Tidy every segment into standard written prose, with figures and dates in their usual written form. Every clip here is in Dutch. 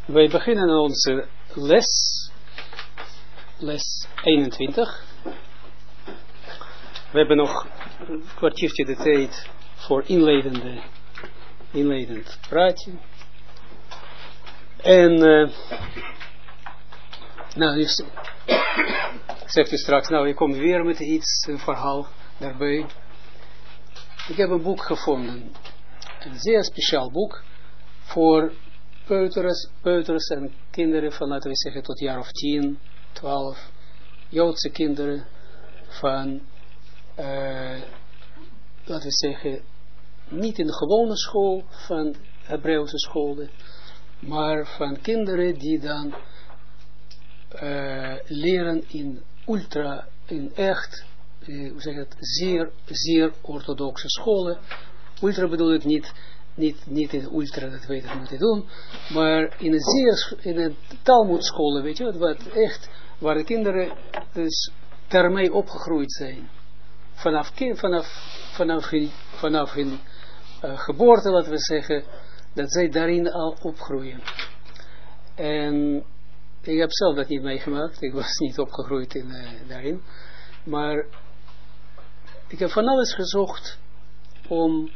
Wij beginnen onze les 21. We hebben nog een kwartiertje de tijd voor inleidend praatje. En, nou, zegt u straks, nou, je komt weer met iets, een verhaal daarbij. Ik heb een boek gevonden, een zeer speciaal boek, voor peuters en kinderen van, laten we zeggen, tot jaar of 10, 12, Joodse kinderen van, laten we zeggen, niet in de gewone school van Hebreeuwse scholen, maar van kinderen die dan leren in echt, hoe zeg het, zeer orthodoxe scholen. Ultra bedoel ik niet in ultra, dat weet ik moeten doen, maar in een Talmudscholen, weet je wat echt, waar de kinderen dus daarmee opgegroeid zijn. Vanaf hun geboorte, laten we zeggen, dat zij daarin al opgroeien. En ik heb zelf dat niet meegemaakt, ik was niet opgegroeid daarin, maar ik heb van alles gezocht om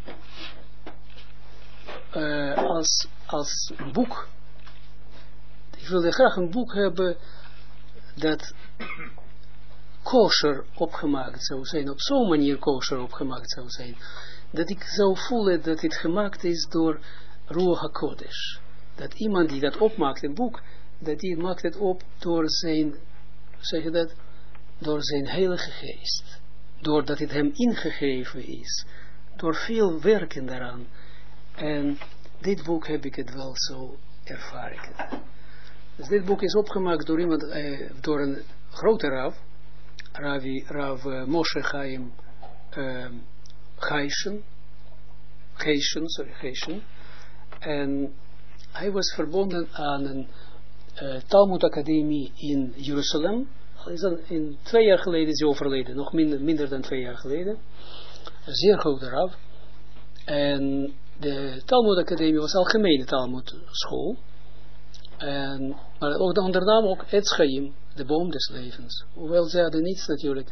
als boek, ik wilde graag een boek hebben dat kosher opgemaakt zou zijn, op zo'n manier kosher opgemaakt zou zijn, dat ik zou voelen dat het gemaakt is door Ruach HaKodesh. Dat iemand die dat opmaakt, een boek, dat die maakt het op door zijn, zeg je dat, door zijn heilige geest. Doordat het hem ingegeven is. Door veel werken daaraan. En dit boek heb ik het wel zo ervaren. Dus dit boek is opgemaakt door iemand, door een grote Rav Moshe Chaim Geishen. En hij was verbonden aan een Talmud Academie in Jeruzalem. In 2 jaar geleden is hij overleden, nog minder dan 2 jaar geleden. Een zeer grote Rav. En de Talmud Academie was algemene Talmud school. Maar onder naam ook Etz Chaim, de boom des levens. Hoewel ze hadden niets natuurlijk.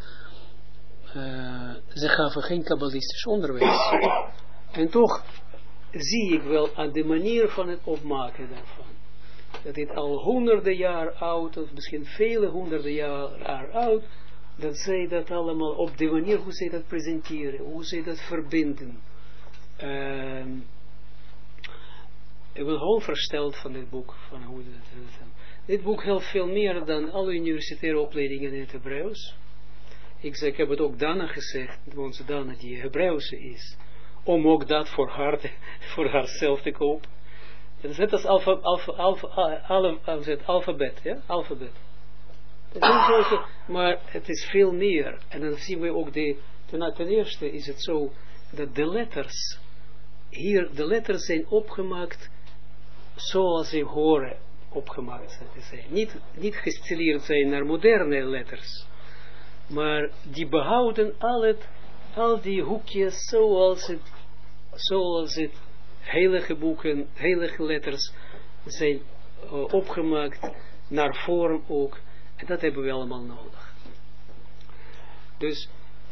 Ze gaven geen kabbalistisch onderwijs. En toch zie ik wel aan de manier van het opmaken daarvan. Dat dit al honderden jaar oud, of misschien vele honderden jaar oud, dat zij dat allemaal op de manier hoe zij dat presenteren, hoe zij dat verbinden. Ik ben gewoon versteld van dit boek, van hoe dit boek helpt veel meer dan alle universitaire opleidingen in het Hebreeuws. Ik heb het ook Dana gezegd, onze Dana die Hebreeuwse is, om ook dat voor haarzelf te kopen. Het is net als alfabet, ja, alfabet. Maar het is veel meer. En dan zien we ook ten eerste is het zo, dat de letters, hier, de letters zijn opgemaakt, zoals ze horen opgemaakt zijn. Niet gestileerd zijn naar moderne letters, maar die behouden al die hoekjes zoals het heilige boeken, heilige letters zijn opgemaakt, naar vorm ook. En dat hebben we allemaal nodig. Dus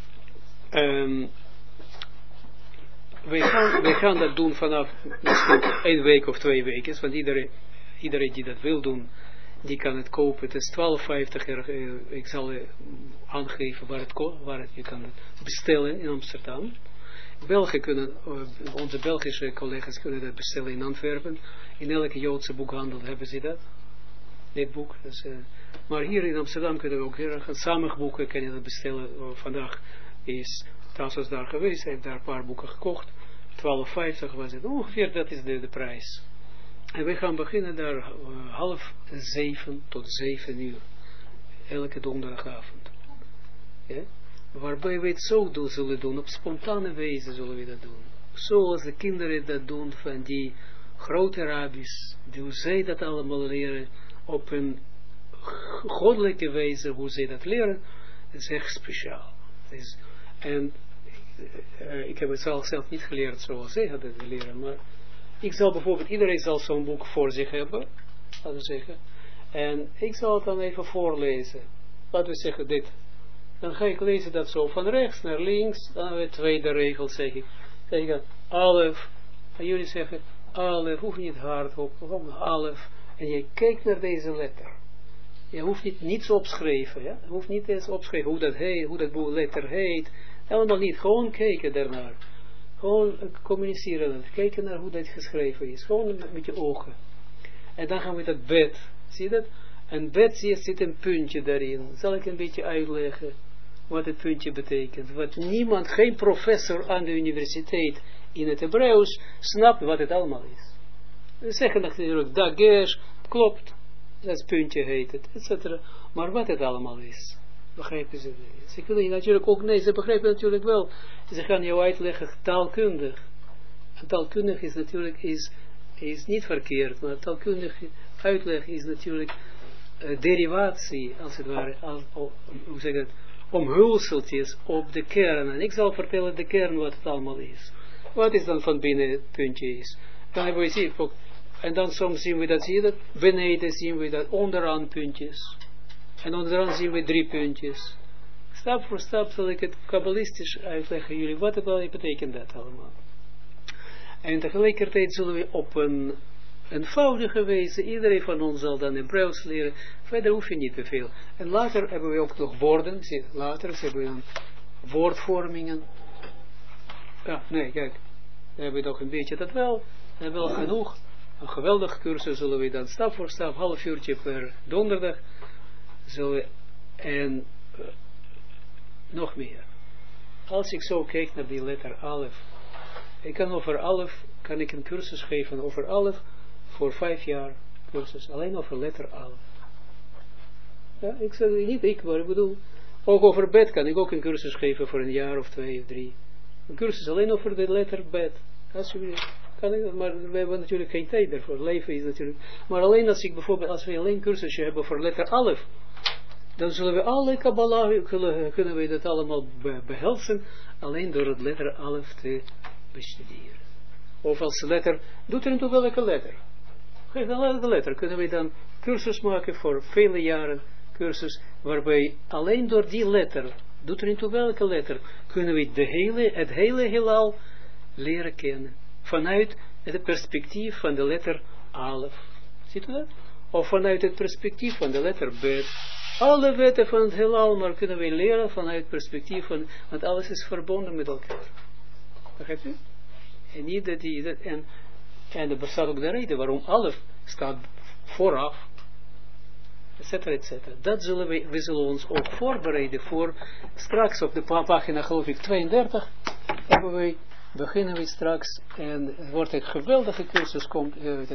we gaan dat doen vanaf misschien 1 week of 2 weken. Want iedereen die dat wil doen, die kan het kopen. Het is $12,50. Ik zal aangeven waar je kan het bestellen in Amsterdam. Belgen kunnen, onze Belgische collega's kunnen dat bestellen in Antwerpen. In elke Joodse boekhandel hebben ze dat. Dit boek. Dus, maar hier in Amsterdam kunnen we ook weer samenboeken, kan je dat bestellen. Vandaag is Tassos daar geweest, hij heeft daar een paar boeken gekocht. $12,50 was het. Ongeveer dat is de prijs. En we gaan beginnen daar 6:30 tot 7 uur. Elke donderdagavond. Ja? Waarbij we het zo zullen doen, op spontane wijze zullen we dat doen. Zoals de kinderen dat doen van die grote rabbis, hoe zij dat allemaal leren, op een goddelijke wijze, hoe zij dat leren, is echt speciaal. En ik heb het zelf niet geleerd zoals zij hadden leren, maar ik zal bijvoorbeeld, iedereen zal zo'n boek voor zich hebben, laten we zeggen. En ik zal het dan even voorlezen. Laten we zeggen dit. Dan ga ik lezen dat zo van rechts naar links. Dan hebben we tweede regel, zeg ik. Zeg ik alef. En jullie zeggen alef, hoeft niet hardop, gewoon alef. En je kijkt naar deze letter. Je hoeft niets opschrijven, ja. Je hoeft niet eens opschrijven hoe dat heet, hoe dat letter heet. Helemaal niet, gewoon kijken daarnaar. Gewoon communiceren, kijken naar hoe dat geschreven is. Gewoon met je ogen. En dan gaan we dat bed, zie je dat? En bed zit een puntje daarin. Zal ik een beetje uitleggen wat het puntje betekent. Wat niemand, geen professor aan de universiteit in het Hebreeuws snapt wat het allemaal is. We zeggen natuurlijk, dagesh, klopt, dat puntje heet het, etc. Maar wat het allemaal is, begrijpen ze niet. Ze kunnen je natuurlijk ook, nee, ze begrijpen natuurlijk wel. Ze gaan jou uitleggen taalkundig. En taalkundig is natuurlijk, is niet verkeerd, maar taalkundig uitleg is natuurlijk derivatie, als het ware, hoe zeg ik het, omhulseltjes op de kern. En ik zal vertellen de kern wat het allemaal is. Wat is dan van binnen het puntje is. Dan hebben we zien, en dan soms zien we dat, zie je dat, beneden zien we dat, onderaan puntjes. En onderaan zien we 3 puntjes. Stap voor stap zal ik het kabbalistisch uitleggen jullie, wat het betekent dat allemaal. En tegelijkertijd zullen we op een eenvoudige wijze, iedereen van ons zal dan Hebreeuws leren, verder hoef je niet te veel. En later hebben we ook nog woorden, later hebben we dan woordvormingen. Ja, nee, kijk, dan hebben we nog een beetje dat wel, en wel genoeg. Een geweldige cursus zullen we dan stap voor stap, half uurtje per donderdag, zullen we, en nog meer. Als ik zo kijk naar die letter alef, ik kan over alef, kan ik een cursus geven over alef, voor 5 jaar cursus, alleen over letter alef. Ja, ik zeg niet ik, maar ik bedoel, ook over bed kan ik ook een cursus geven voor 1 jaar of 2 of 3. Een cursus alleen over de letter bed. Alsjeblieft, kan ik, maar we hebben natuurlijk geen tijd daarvoor. Leven is natuurlijk, maar alleen als ik bijvoorbeeld, als we alleen een cursusje hebben voor letter alef, dan zullen we alle Kabbalah, kunnen we dat allemaal behelzen, alleen door het letter alef te bestuderen. Of als letter, doet er toe welke letter. Geef dan welke letter, kunnen we dan cursus maken voor vele jaren, cursus, waarbij alleen door die letter, doet er toe welke letter, kunnen we het hele heelal leren kennen. Vanuit het perspectief van de letter alef. Ziet u dat? Of vanuit het perspectief van de letter bet. Alle wetten van het heelal, maar kunnen we leren vanuit het perspectief van, want alles is verbonden met elkaar. Begrijpt u? En niet dat en er bestaat ook de reden waarom alef staat vooraf, etcetera, etcetera. Dat zullen we zullen ons ook voorbereiden voor, straks op de pagina geloof ik 32, beginnen we straks, en het wordt een geweldige cursus, komt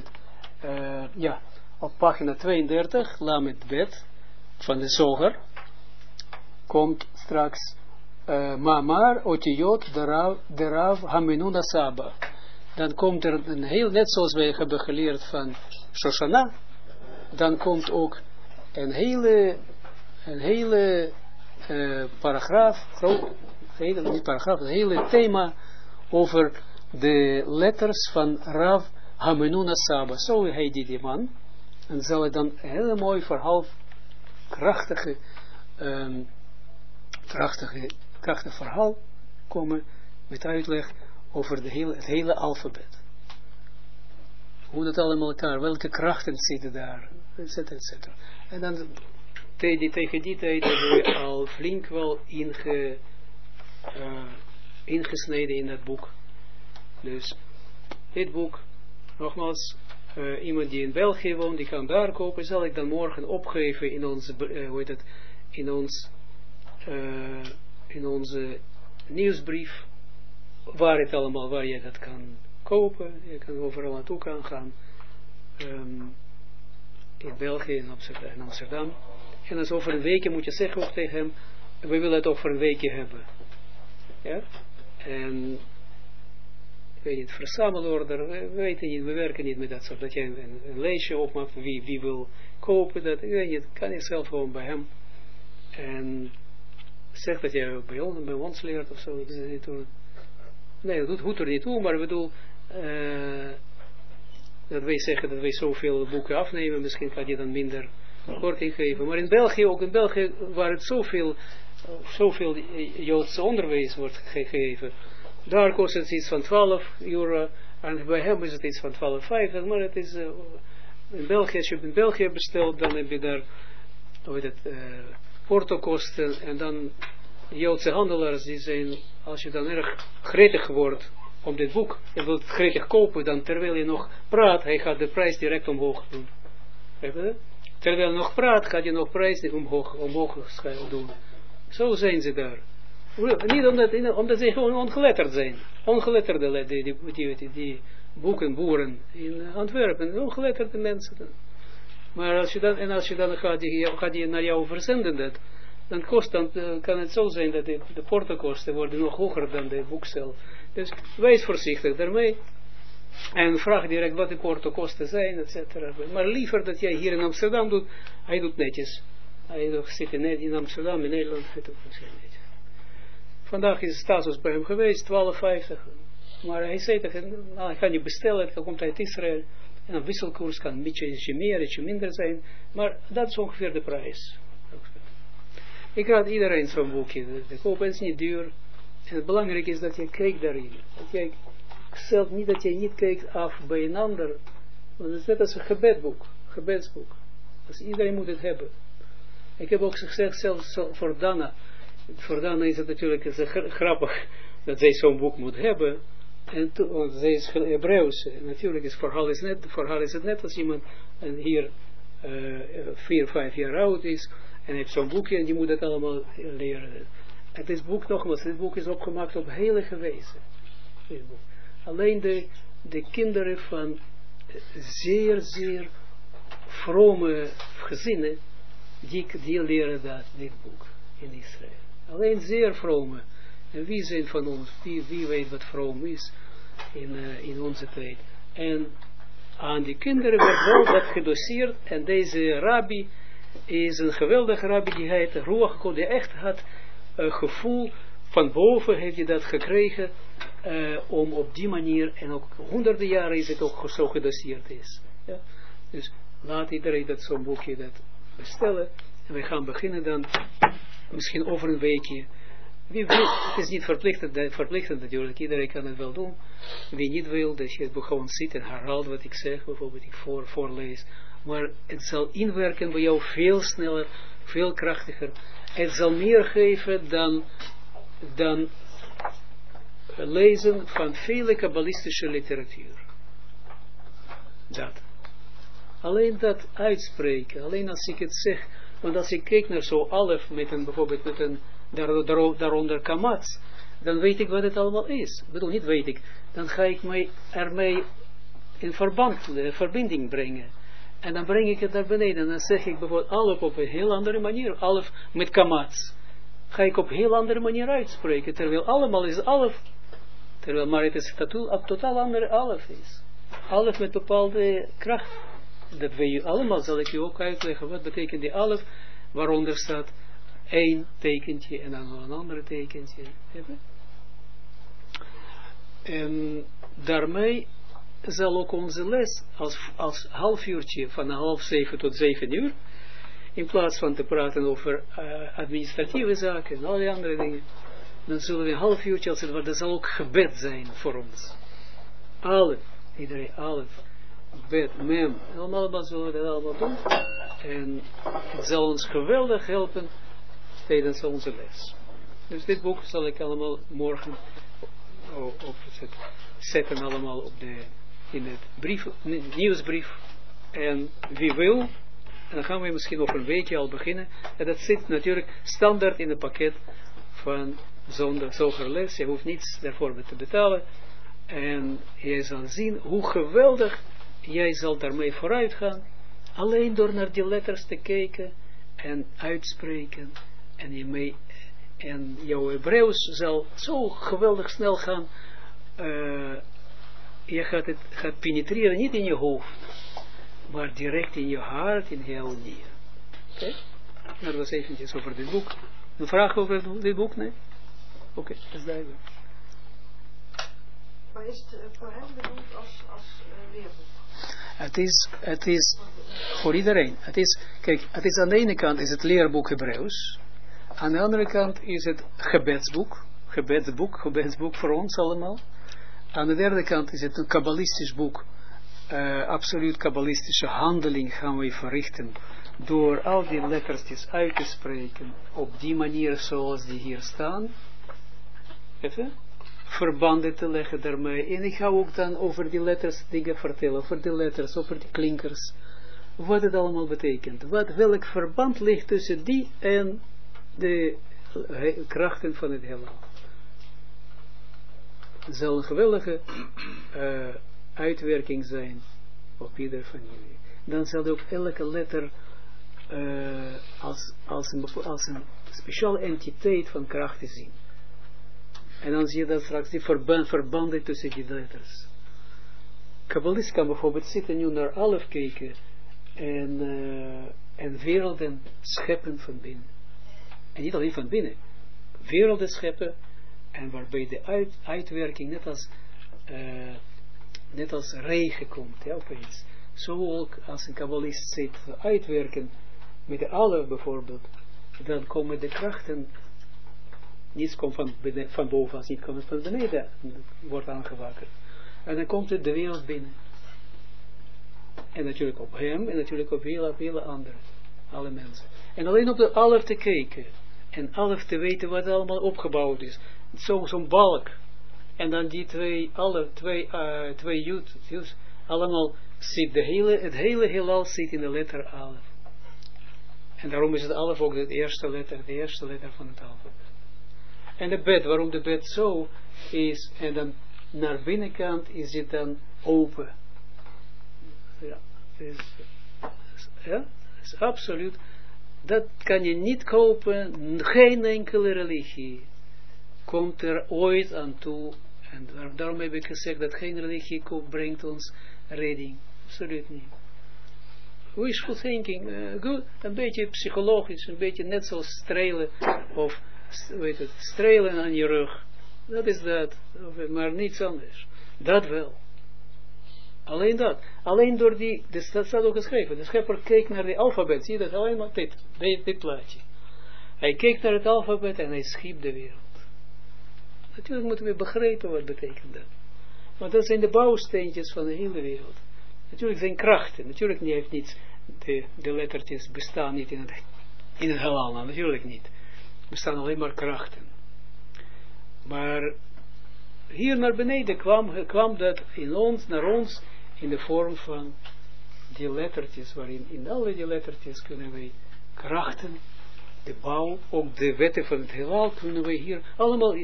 op pagina 32, Lamed Bet, van de Zoger, komt straks Mamar Otiyot de Rav Haminuna Saba. Dan komt er een heel, net zoals wij hebben geleerd van Shoshana, dan komt ook een hele paragraaf, een hele thema over de letters van Rav Haminuna Saba. Zo heet die man. En zal het dan een heel mooi verhaal, krachtig verhaal komen met uitleg over het hele alfabet. Hoe dat allemaal elkaar, welke krachten zitten daar, etcetera, etcetera. En dan tegen die tijd hebben we al flink wel ingesneden in dat boek. Dus dit boek, nogmaals, iemand die in België woont, die kan daar kopen, zal ik dan morgen opgeven in onze, in onze nieuwsbrief, waar je dat kan kopen. Je kan overal naartoe gaan, in België en Amsterdam. En als over een weekje moet je zeggen ook tegen hem, we willen het over een weekje hebben. Ja? En ik weet niet, verzamelorder, we weten niet, we werken niet met dat soort, dat je een lijstje opmaakt, wie wil kopen, dat, ik weet niet, kan je zelf gewoon bij hem, en zeg dat je bij ons leert of zo, nee, dat doet er niet toe, maar ik bedoel, dat wij zeggen dat wij zoveel boeken afnemen, misschien kan je dan minder korting geven. Maar in België, ook in België, waar het zoveel Joodse onderwijs wordt gegeven, daar kost het iets van €12, en bij hem is het iets van €12,50, maar het is, in België, als je in België bestelt, dan heb je daar, portokosten, en dan Joodse handelaars, die zijn, als je dan erg gretig wordt om dit boek, je wilt het gretig kopen, dan terwijl je nog praat, hij gaat de prijs direct omhoog doen. Terwijl je nog praat, gaat je nog prijs omhoog doen. Zo zijn ze daar. Niet omdat ze gewoon ongeletterd zijn. Ongeletterde die boekenboeren in Antwerpen, ongeletterde mensen. Maar als je dan gaat die naar jou verzenden, dan kan het zo zijn dat de portokosten worden nog hoger dan de boek zelf. Dus wees voorzichtig daarmee. En vraag direct wat de portokosten zijn, etc. Maar liever dat jij hier in Amsterdam doet, hij doet netjes. Hij zit in Amsterdam, in Nederland, hij doet netjes. Vandaag is Stasus bij hem geweest, €12,50. Maar hij zei tegen hem, ik kan je bestellen, het komt uit Israël. En een wisselkoers kan een beetje meer, ietsje minder zijn. Maar dat is ongeveer de prijs. Ik raad iedereen zo'n boekje te kopen, het is niet duur. En het belangrijke is dat je kijkt daarin. Dat jij zelf niet, dat je niet kijkt af bij een ander. Want het is net als een gebedsboek. Dus iedereen moet het hebben. Ik heb ook gezegd, zelfs voor Dana. Voor Dana is het natuurlijk grappig dat zij zo'n boek moet hebben. Want zij is Hebreeuws. Natuurlijk is voor haar is het net als iemand hier 4, 5 jaar oud is. En heeft zo'n boekje en die moet het allemaal leren. Het is boek nogmaals, dit boek is opgemaakt op heilige wijze. Alleen de kinderen van zeer, zeer vrome gezinnen, die leren dit boek in Israël. Alleen zeer vrome. En wie zijn van ons, wie weet wat vroom is in onze tijd. En aan die kinderen werd wel dat gedoseerd. En deze rabbi is een geweldige rabbi, die heet Ruach God, die echt had gevoel, van boven heeft hij dat gekregen, om op die manier, en ook honderden jaren is het ook zo gedoseerd is. Ja? Dus laat iedereen dat zo'n boekje dat bestellen. En we gaan beginnen dan, misschien over een weekje. Wie wil, het is niet verplichtend natuurlijk, iedereen kan het wel doen. Wie niet wil, dat je gewoon zit en herhaalt wat ik zeg, bijvoorbeeld ik voorlees. Maar het zal inwerken bij jou veel sneller, veel krachtiger. Het zal meer geven dan lezen van vele kabbalistische literatuur. Dat. Alleen dat uitspreken, alleen als ik het zeg, want als ik kijk naar zo'n alef, bijvoorbeeld met een daaronder kamats, dan weet ik wat het allemaal is. Ik bedoel, niet weet ik. Dan ga ik mij ermee in verbinding brengen. En dan breng ik het naar beneden. En dan zeg ik bijvoorbeeld alef op een heel andere manier. Alef met kamats. Ga ik op een heel andere manier uitspreken. Terwijl allemaal is alef. Terwijl maar het is totaal andere alef is. Alef met bepaalde kracht. Dat weet je allemaal, zal ik je ook uitleggen. Wat betekent die alef? Waaronder staat één tekentje en dan een ander tekentje. En daarmee zal ook onze les als half uurtje van 6:30 tot 7:00, in plaats van te praten over administratieve zaken en al die andere dingen, dan zullen we een half uurtje, als het ware, dat zal ook gebed zijn voor ons. Iedereen, bed, mem, allemaal zullen we dat allemaal doen. En het zal ons geweldig helpen tijdens onze les. Dus dit boek zal ik allemaal morgen zetten allemaal in het nieuwsbrief. En wie wil, en dan gaan we misschien over een weekje al beginnen. En dat zit natuurlijk standaard in het pakket van zogerles. Je hoeft niets daarvoor te betalen. En jij zal zien hoe geweldig jij zal daarmee vooruit gaan. Alleen door naar die letters te kijken en uitspreken. En jouw Hebreeuws zal zo geweldig snel gaan. Je gaat penetreren, niet in je hoofd, maar direct in je hart, in heel nier. Oké? Dat was eventjes over dit boek. Een vraag over dit boek? Nee? Oké, dat is duidelijk. Maar is het voor hem bedoeld als leerboek? Het is voor iedereen. Kijk, het is aan de ene kant is het leerboek Hebreeuws. Aan de andere kant is het gebedsboek voor ons allemaal. Aan de derde kant is het een kabbalistisch boek. Absoluut kabbalistische handeling gaan we verrichten. Door al die lettertjes uit te spreken. Op die manier zoals die hier staan. Even. Verbanden te leggen daarmee. En ik ga ook dan over die letters dingen vertellen. Over die letters, over die klinkers. Wat het allemaal betekent. Welk verband ligt tussen die en de krachten van het heelal. Het zal een geweldige uitwerking zijn op ieder van jullie. Dan zal ook elke letter als een speciale entiteit van krachten zien. En dan zie je dat straks die verbanden tussen die letters. Kabbalist kan bijvoorbeeld zitten nu naar Alef kijken en werelden scheppen van binnen. En niet alleen van binnen. Werelden scheppen en waarbij de uitwerking net als regen komt, ja, opeens. Zo ook als een kabbalist zit uitwerken met de Alef bijvoorbeeld, dan komen de krachten. Niets komt van boven als niet komt van beneden, wordt aangewakkerd. En dan komt het de wereld binnen. En natuurlijk op hem, en natuurlijk op hele andere, alle mensen. En alleen op de Alef te kijken, en Alef te weten wat allemaal opgebouwd is. Zo'n balk. En dan die twee Jud, allemaal zit het hele heelal zit in de letter Alef. En daarom is het Alef ook de eerste letter van het alfabet. En de bed, waarom de bed zo is, en dan naar binnenkant is het dan open. Ja, is absoluut, dat kan je niet kopen, geen enkele religie komt er ooit aan toe, en daarom heb ik gezegd dat geen religie brengt ons redding, absoluut niet. Wishful thinking, good, een beetje psychologisch, een beetje net zoals strelen, of strelen aan je rug. Dat is dat. Maar niets anders. Dat wel. Alleen dat. Alleen door dat staat ook geschreven. De schepper keek naar de alfabet. Zie je dat? Alleen maar dit plaatje. Hij keek naar het alfabet en hij schiep de wereld. Natuurlijk moeten we begrijpen wat betekent dat. Want dat zijn de bouwsteentjes van de hele wereld. Natuurlijk zijn krachten. Natuurlijk heeft niets. De lettertjes bestaan niet in het heelal. Natuurlijk niet. Bestaan alleen maar krachten. Maar hier naar beneden kwam dat naar ons in de vorm van die lettertjes, waarin in alle die lettertjes kunnen wij krachten, de bouw, ook de wetten van het heelal kunnen wij hier allemaal.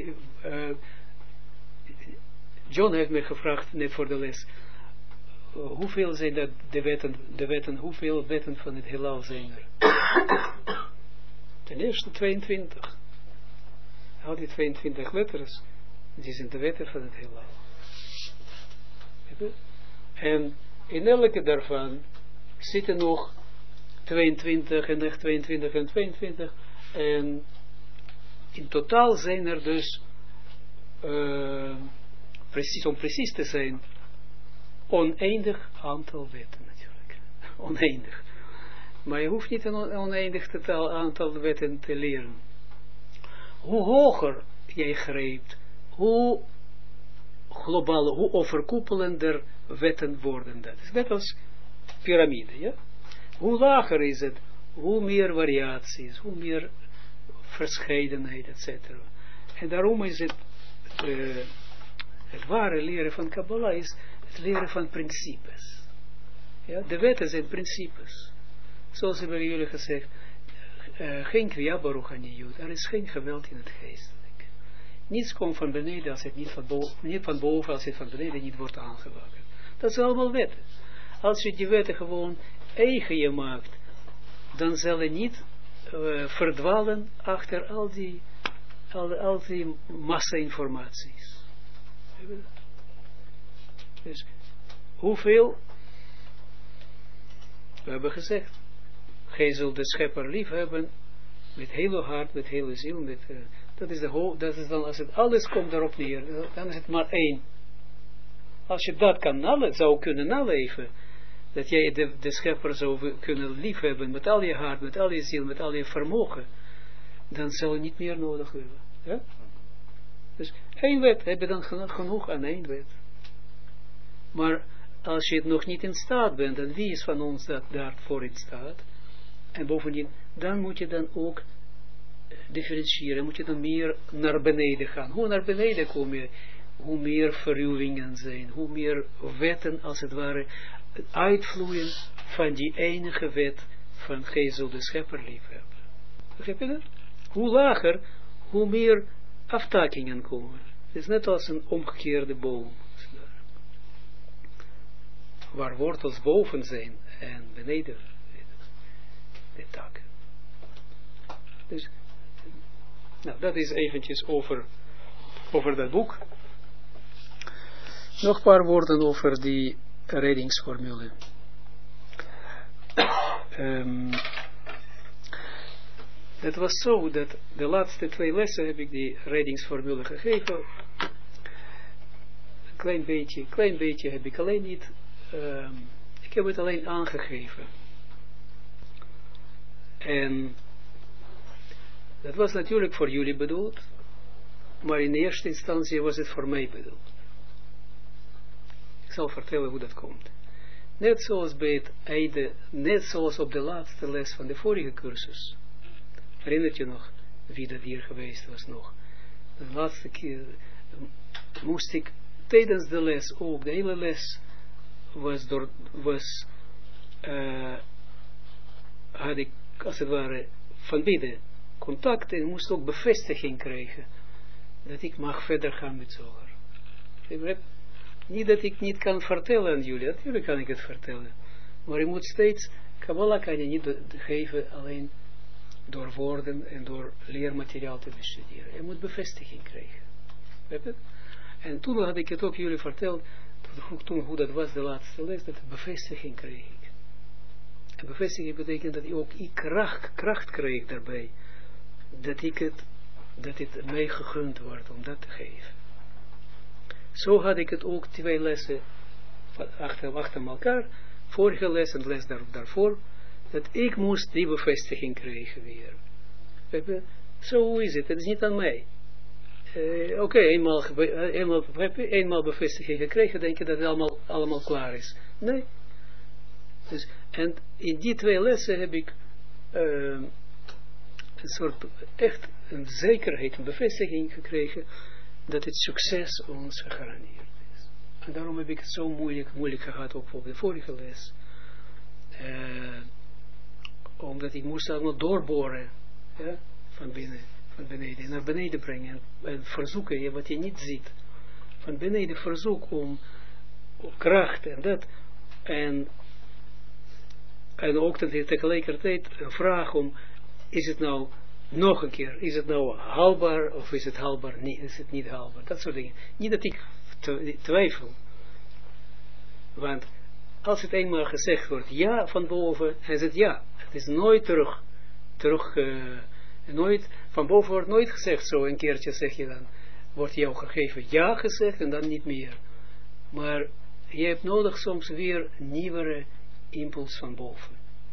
John heeft me gevraagd net voor de les, hoeveel zijn dat de wetten, hoeveel wetten van het heelal zijn er? Ten eerste 22. Al die 22 letters, die zijn de wetten van het heelal. En in elke daarvan zitten nog 22 en nog 22 en 22. En in totaal zijn er dus, om precies te zijn, oneindig aantal wetten natuurlijk. Oneindig. Maar je hoeft niet een oneindig aantal wetten te leren. Hoe hoger jij grijpt, hoe globaal, hoe overkoepelender wetten worden dat. Het is net als piramide, ja? Hoe lager is het, hoe meer variaties, hoe meer verscheidenheid, etc. En daarom is het ware leren van Kabbalah is het leren van principes. Ja? De wetten zijn principes. Zoals hebben jullie gezegd, geen kwiabaruchaniyut, er is geen geweld in het geestelijk. Niets komt van beneden als het niet van boven als het van beneden niet wordt aangewakkerd. Dat zijn allemaal wetten. Als je die wetten gewoon eigen je maakt, dan zal je niet verdwalen achter al die massa-informaties. Dus hoeveel? We hebben gezegd, gij zult de schepper lief hebben met hele hart, met hele ziel. Dat is dan als het alles komt daarop neer, dan is het maar één. als je dat zou kunnen naleven, dat jij de schepper zou kunnen liefhebben met al je hart, met al je ziel, met al je vermogen, dan zal je niet meer nodig hebben. Ja? Dus 1 wet, heb je dan genoeg aan 1 wet. Maar als je het nog niet in staat bent, en wie is van ons dat daarvoor in staat, en bovendien, dan moet je dan ook differentiëren, moet je dan meer naar beneden gaan. Hoe naar beneden kom je, hoe meer verruwingen zijn, hoe meer wetten, als het ware, uitvloeien van die enige wet van gij zult de schepper liefhebben. Begrijp je dat? Hoe lager, hoe meer aftakingen komen. Het is net als een omgekeerde boom. Waar wortels boven zijn en beneden de takken. Dus, nou, dat is eventjes over dat boek. Nog een paar woorden over die reddingsformule. Het was zo dat de laatste 2 lessen heb ik die reddingsformule gegeven. Klein beetje heb ik alleen niet. Ik heb het alleen aangegeven. En dat was natuurlijk voor jullie bedoeld, maar in eerste instantie was het voor mij bedoeld. Ik zal vertellen hoe dat komt. Net zoals bij het einde, net zoals op de laatste les van de vorige cursus. Herinnert je nog wie dat hier geweest was nog? De laatste keer moest ik tijdens de les ook, de hele les had ik als het ware van binnen contact en moest ook bevestiging krijgen dat ik mag verder gaan met Zohar. Niet dat ik niet kan vertellen aan jullie, natuurlijk kan ik het vertellen, maar je moet steeds, Kabbalah kan je niet geven alleen door woorden en door leermateriaal te bestuderen. Je moet bevestiging krijgen. En toen had ik het ook jullie verteld, toen hoe dat was de laatste les, dat bevestiging kreeg ik. En bevestiging betekent dat ik ook kracht kreeg daarbij, dat het mij gegund wordt om dat te geven. Zo had ik het ook 2 lessen achter elkaar, vorige les en les daarvoor, dat ik moest die bevestiging krijgen weer. Zo is het, het is niet aan mij. Oké, eenmaal bevestiging gekregen, denk je dat het allemaal klaar is. Nee. Dus, en in die 2 lessen heb ik een soort echt een zekerheid, een bevestiging gekregen dat het succes ons gegarandeerd is. En daarom heb ik het zo moeilijk gehad, ook op de vorige les. Omdat ik moest allemaal doorboren, ja, van beneden, naar beneden brengen en verzoeken, wat je niet ziet. Van beneden verzoek om kracht en dat. En ook tegelijkertijd een vraag om, is het nou nog een keer, is het nou haalbaar of is het haalbaar niet, is het niet haalbaar, dat soort dingen. Niet dat ik twijfel, want als het eenmaal gezegd wordt ja van boven, is het ja. Het is nooit nooit, van boven wordt nooit gezegd zo, een keertje zeg je dan, wordt jou gegeven ja gezegd en dan niet meer. Maar je hebt nodig soms weer nieuwere impuls van boven.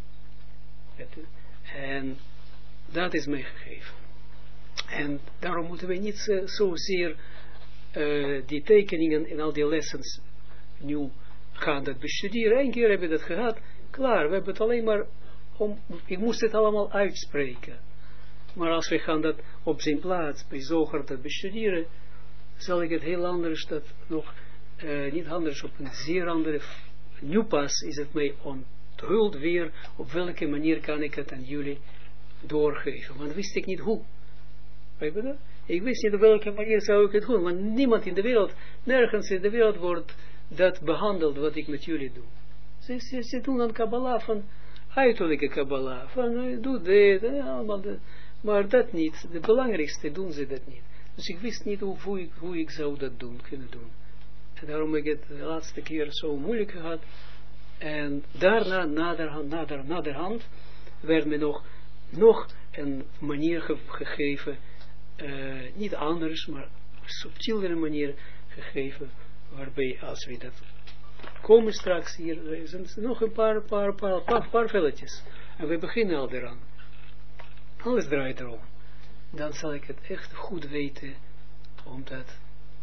En dat is mij gegeven. En daarom moeten we niet zozeer die tekeningen en al die lessons nu gaan dat bestuderen. Eén keer hebben we dat gehad. Klaar, we hebben het alleen maar ik moest het allemaal uitspreken. Maar als we gaan dat op zijn plaats bij Zohar dat bestuderen, zal ik het heel anders, dat nog niet anders, op een zeer andere, nu pas is het mij onthuld weer, op welke manier kan ik het aan jullie doorgeven. Want wist ik niet hoe. Ik wist niet op welke manier zou ik het doen, want niemand in de wereld, nergens in de wereld wordt dat behandeld wat ik met jullie doe. Ze doen een Kabbalah van uiterlijke Kabbalah, van doe dit, allemaal dat. Maar dat niet, de belangrijkste doen ze dat niet. Dus ik wist niet hoe ik zou dat kunnen doen. En daarom heb ik het de laatste keer zo moeilijk gehad. En daarna, naderhand, werd me nog een manier gegeven, niet anders, maar op subtielere manier gegeven, waarbij als we dat komen straks hier, zijn nog een paar velletjes. En we beginnen al eraan. Alles draait erom. Dan zal ik het echt goed weten om dat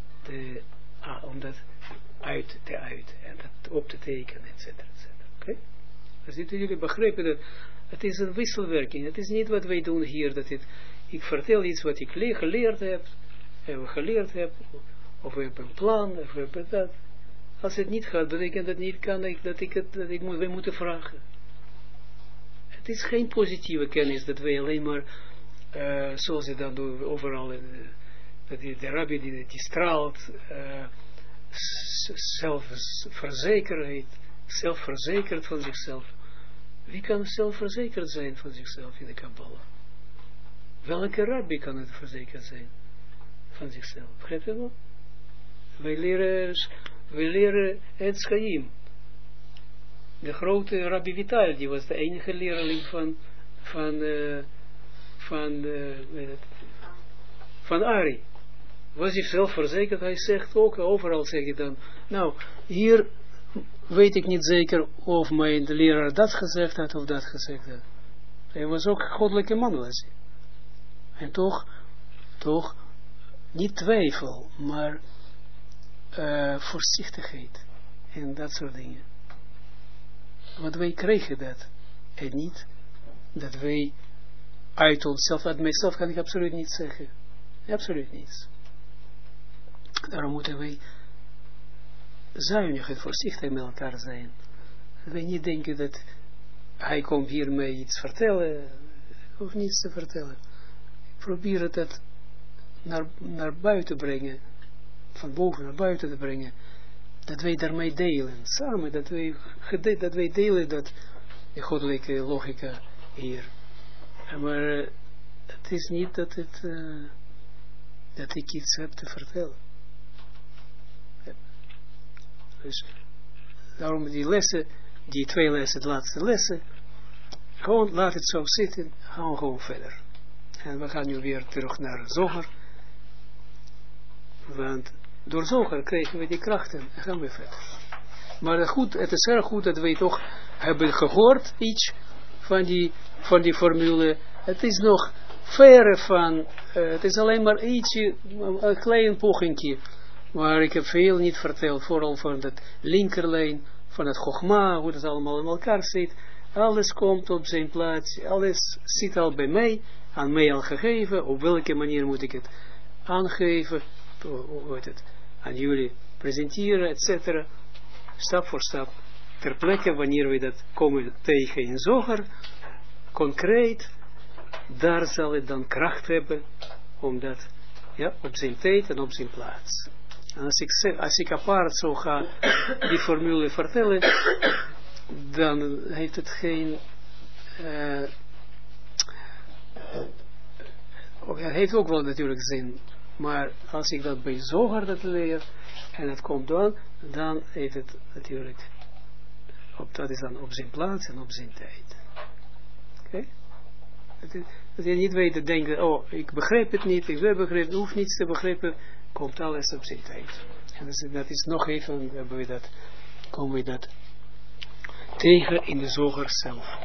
uit te uiten en dat op te tekenen, etc. Oké? Dus jullie begrijpen dat het is een wisselwerking. Het is niet wat wij doen hier, dat ik vertel iets wat ik geleerd heb, of we hebben een plan, of we hebben dat. Als het niet gaat, betekent dat niet kan we moeten vragen. Het is geen positieve kennis dat wij alleen maar, zoals ze dat doen overal, dat de rabbi die straalt, zelfverzekerd van zichzelf. Wie kan zelfverzekerd zijn van zichzelf in de Kabbalah? Welke rabbi kan het verzekerd zijn van zichzelf? Begrijp je wel? Wij leren het Chaim. De grote Rabbi Vital, die was de enige leerling van Ari. Was hij zelfverzekerd? Hij zegt ook, overal zeg je dan, nou, hier weet ik niet zeker of mijn leraar dat gezegd had of dat gezegd had. Hij was ook een goddelijke man, was hij. En toch, niet twijfel, maar voorzichtigheid en dat soort dingen. Want wij kregen dat en niet dat wij uit onszelf, uit mijzelf kan ik absoluut niet zeggen. Absoluut niets. Daarom moeten wij zuinig en voorzichtig met elkaar zijn. Wij niet denken dat hij komt hier mij iets vertellen of niets te vertellen. Ik probeer het naar buiten brengen, van boven naar buiten te brengen, dat wij daarmee delen, samen, dat wij delen dat de goddelijke logica hier. Maar het is niet dat ik iets heb te vertellen. Ja. Dus daarom die lessen, die 2 lessen, de laatste lessen, gewoon laat het zo zitten, gaan we gewoon verder. En we gaan nu weer terug naar Zohar. Want door Zohar krijgen we die krachten en gaan we verder. Maar goed, het is erg goed dat wij toch hebben gehoord iets van die formule. Het is nog verre van, het is alleen maar ietsje, een klein pogingje. Maar ik heb veel niet verteld, vooral van dat linkerlijn, van het Chogma, hoe dat allemaal in elkaar zit. Alles komt op zijn plaats, alles zit al bij mij, aan mij al gegeven. Op welke manier moet ik het aangeven, aan jullie presenteren, etc. Stap voor stap, ter plekke, wanneer we dat komen tegen in Zohar, concreet, daar zal het dan kracht hebben, om dat, ja, op zijn tijd en op zijn plaats. En als ik apart zo ga die formule vertellen, dan heeft het geen, het heeft ook wel natuurlijk zin, maar als ik dat bij Zohar dat leer, en het komt dan heeft het natuurlijk, dat is dan op zijn plaats en op zijn tijd. Oké? Dat je niet weet te denken, oh, ik begrijp het niet, ik wil begrijpen, hoef niets te begrijpen, komt alles op zijn tijd. En dat is nog even, komen we dat tegen in de Zohar zelf.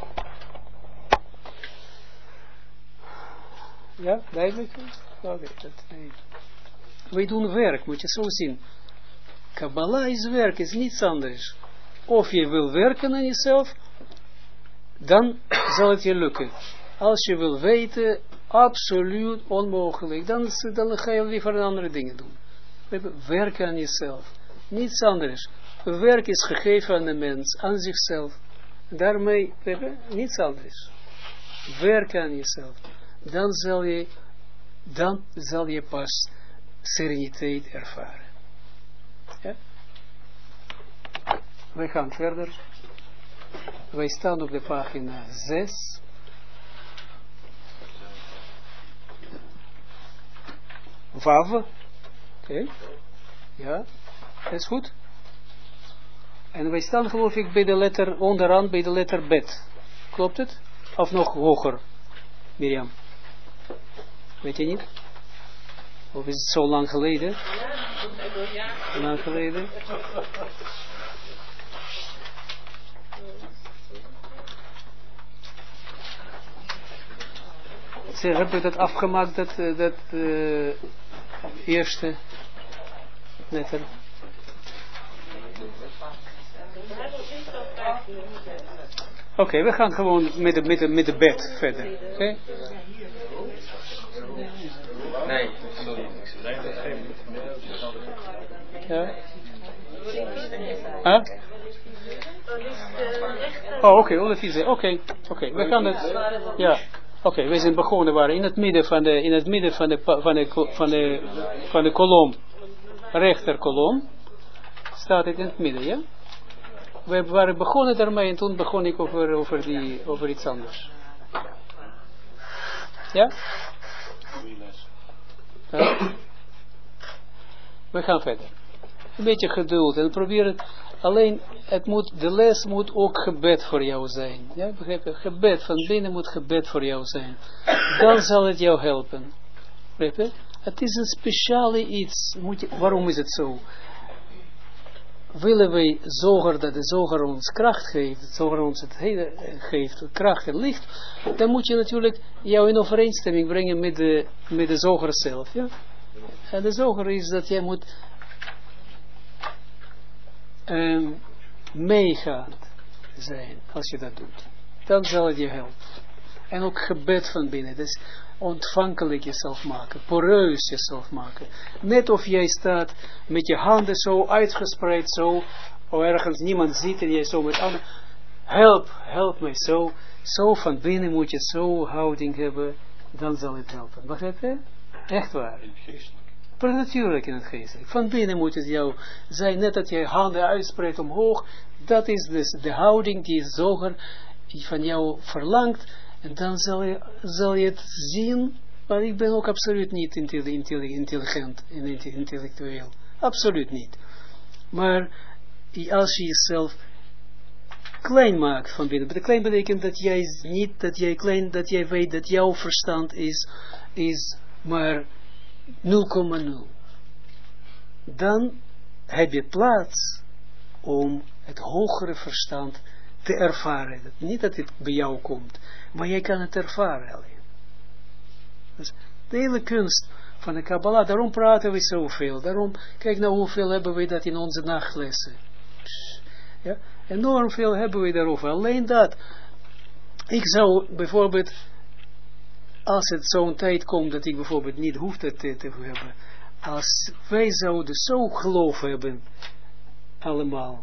Ja, duidelijk? Oké, nee. Wij doen werk, moet je zo zien. Kabbalah is werk, is niets anders. Of je wil werken aan jezelf, dan zal het je lukken. Als je wil weten, absoluut onmogelijk. Dan ga je liever andere dingen doen. Werken aan jezelf. Niets anders. Werk is gegeven aan de mens, aan zichzelf. Daarmee, niets anders. Werken aan jezelf. Dan zal je pas sereniteit ervaren. Ja? Wij gaan verder. Wij staan op de pagina 6. Wav. Oké. Ja, dat is goed. En wij staan geloof ik bij de letter, onderaan bij de letter bet. Klopt het? Of nog hoger, Mirjam? Weet je niet? Of is het zo lang geleden? Lang geleden. Ze hebben dat afgemaakt, dat eerste letter. Oké, we gaan gewoon met de bed verder. Oké? Nee. Ja? Huh? Oh, oké, oké, we gaan het, ja, oké, we zijn begonnen, waren in het midden van de kolom, rechterkolom, staat het in het midden, ja? We waren begonnen daarmee en toen begon ik over iets anders. Ja? We gaan verder. Een beetje geduld en probeer het. Alleen, de les moet ook gebed voor jou zijn. Ja, begrijp je? Gebed, van binnen moet gebed voor jou zijn. Dan zal het jou helpen. Begrijp je? Het is een speciale iets. Waarom is het zo? Willen wij zoger dat de zoger ons kracht geeft, zoger ons het hele geeft, kracht en licht, dan moet je natuurlijk jou in overeenstemming brengen met de zoger zelf. Ja? En de zoger is dat jij moet meegaand zijn, als je dat doet. Dan zal het je helpen. En ook gebed van binnen. Dus ontvankelijk jezelf maken. Poreus jezelf maken. Net of jij staat met je handen zo uitgespreid zo. Of ergens niemand ziet en jij zo met handen. Help mij zo. Zo van binnen moet je zo houding hebben. Dan zal het helpen. Begrijp je? Echt waar. Natuurlijk in het geestelijk. Van binnen moet het jou zijn. Net dat je handen uitspreidt omhoog. Dat is dus de houding die zoger van jou verlangt. En dan zal je het zien, maar ik ben ook absoluut niet intelligent en intellectueel. Absoluut niet. Maar als je jezelf klein maakt van binnen. Klein betekent dat jij niet, dat jij weet dat jouw verstand is maar 0,0. Dan heb je plaats om het hogere verstand te ervaren. Niet dat het bij jou komt, maar jij kan het ervaren alleen. Dus de hele kunst van de Kabbalah, daarom praten we zoveel. Daarom, kijk nou hoeveel hebben we dat in onze nachtlessen. Ja? Enorm veel hebben we daarover. Alleen dat. Ik zou bijvoorbeeld, als het zo'n tijd komt dat ik bijvoorbeeld niet hoef dat te hebben, als wij zouden zo geloof hebben, allemaal,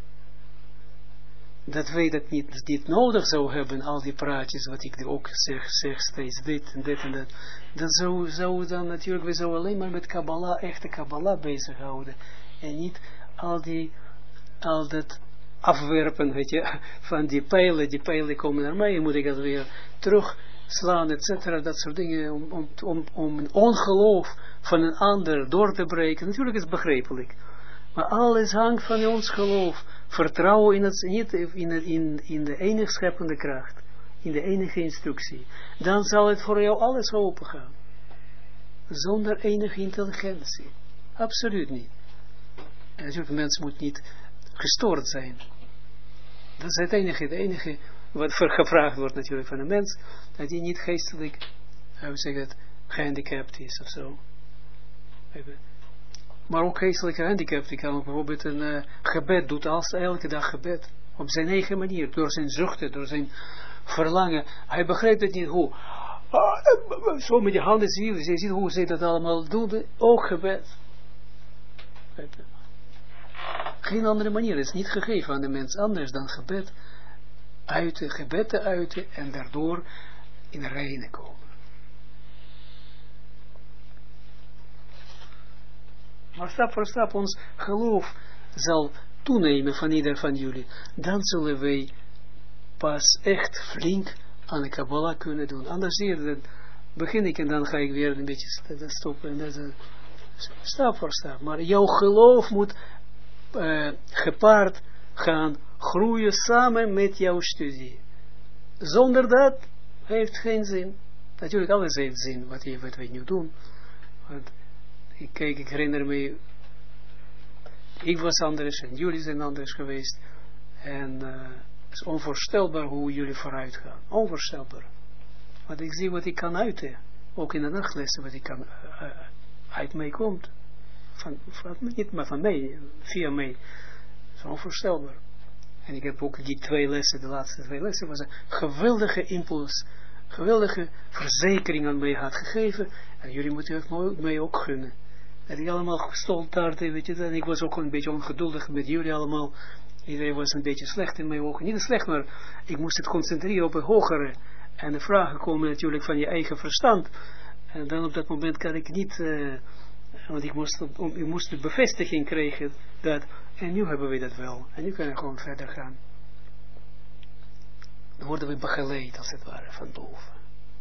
dat wij dat niet nodig zou hebben, al die praatjes, wat ik ook zeg steeds, dit en dat, dan zou dan natuurlijk, we zouden alleen maar met Kabbalah, echte Kabbalah bezighouden, en niet al dat afwerpen, weet je, van die pijlen komen naar mij, en moet ik dat weer terugslaan, et cetera, dat soort dingen, om een ongeloof van een ander door te breken. Natuurlijk is het begrijpelijk, maar alles hangt van ons geloof. Vertrouwen in de enige scheppende kracht, in de enige instructie. Dan zal het voor jou alles open gaan. Zonder enige intelligentie. Absoluut niet. En natuurlijk, de mens moet niet gestoord zijn. Dat is het enige wat gevraagd wordt natuurlijk van een mens, dat hij niet geestelijk, hoe zeg ik dat, gehandicapt is of zo. Maar ook geestelijk gehandicapt. Ik kan bijvoorbeeld een gebed doet als elke dag gebed. Op zijn eigen manier. Door zijn zuchten, door zijn verlangen. Hij begrijpt het niet hoe. Zo met je handen zwielen. Je ziet hoe ze dat allemaal doen. Ook gebed. Geen andere manier. Het is niet gegeven aan de mens anders dan gebed. Gebed te uiten en daardoor in reine komen. Maar stap voor stap ons geloof zal toenemen van ieder van jullie. Dan zullen wij pas echt flink aan de Kabbalah kunnen doen. Anders dan begin ik en dan ga ik weer een beetje stoppen. En dat stap voor stap. Maar jouw geloof moet gepaard gaan groeien samen met jouw studie. Zonder dat heeft geen zin. Natuurlijk alles heeft zin wat wij nu doen. Want ik herinner me ik was anders en jullie zijn anders geweest. En het is onvoorstelbaar hoe jullie vooruit gaan. Onvoorstelbaar. Want ik zie wat ik kan uiten. Ook in de nachtlessen wat ik kan uit mij komt. Niet maar van mij, via mij. Het is onvoorstelbaar. En ik heb ook die 2 lessen, de laatste 2 lessen, was een geweldige impuls, geweldige verzekering aan mij had gegeven. En jullie moeten het mij ook gunnen. Dat ik allemaal gestold had, weet je, en ik was ook een beetje ongeduldig met jullie allemaal. Iedereen was een beetje slecht in mijn ogen. Niet slecht, maar ik moest het concentreren op een hogere. En de vragen komen natuurlijk van je eigen verstand. En dan op dat moment kan ik niet, want ik moest de bevestiging krijgen dat, en nu hebben we dat wel. En nu kunnen we gewoon verder gaan. Dan worden we begeleid als het ware van boven.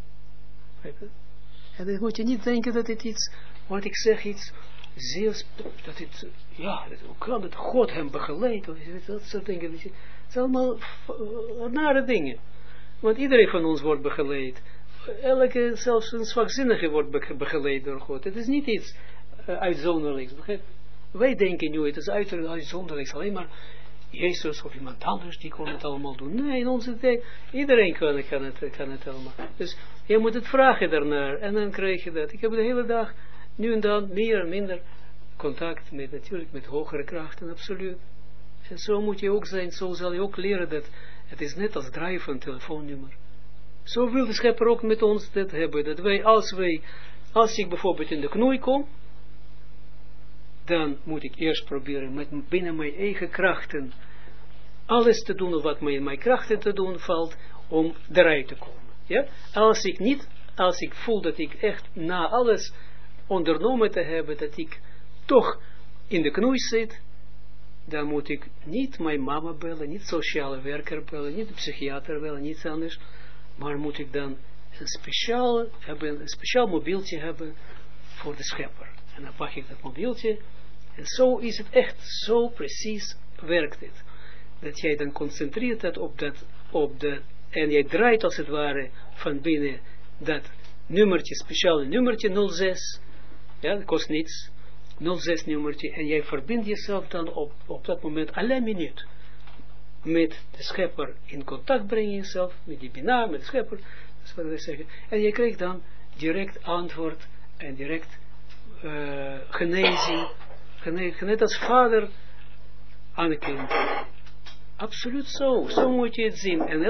En dan moet je niet denken dat het iets, want ik zeg iets, zeer, dat het, ja, hoe kan het God hem begeleidt? Dat soort dingen. Het zijn allemaal nare dingen. Want iedereen van ons wordt begeleid. Elke, zelfs een zwakzinnige wordt begeleid door God. Het is niet iets uitzonderlijks. Wij denken nu, het is uitzonderlijks alleen maar Jezus of iemand anders die kon het allemaal doen. Nee, in onze tijd, iedereen kan het allemaal. Dus je moet het vragen daarnaar en dan krijg je dat. Ik heb de hele dag, nu en dan, meer en minder contact met, natuurlijk, met hogere krachten, absoluut. En zo moet je ook zijn, zo zal je ook leren dat het is net als draaien van een telefoonnummer. Zo wil de schepper ook met ons dat hebben, dat wij, als ik bijvoorbeeld in de knoei kom, dan moet ik eerst proberen met binnen mijn eigen krachten alles te doen wat mij in mijn krachten te doen valt om eruit te komen. Ja? Als ik voel dat ik echt na alles ondernomen te hebben, dat ik toch in de knoei zit, dan moet ik niet mijn mama bellen, niet sociale werker bellen, niet de psychiater bellen, niets anders, maar moet ik dan een speciaal mobieltje hebben voor de schepper. En dan pak ik dat mobieltje. En zo is het echt, zo precies werkt het. Dat jij dan concentreert dat op dat, en jij draait als het ware van binnen dat nummertje, speciale nummertje 06, ja, dat kost niets, 06 nummertje, en jij verbindt jezelf dan op dat moment alleen minuut met de schepper in contact brengen jezelf, met die bina, met de schepper, dat is wat wij zeggen, en je krijgt dan direct antwoord en direct genezing, net als vader aan een kind. Absoluut zo moet je het zien. En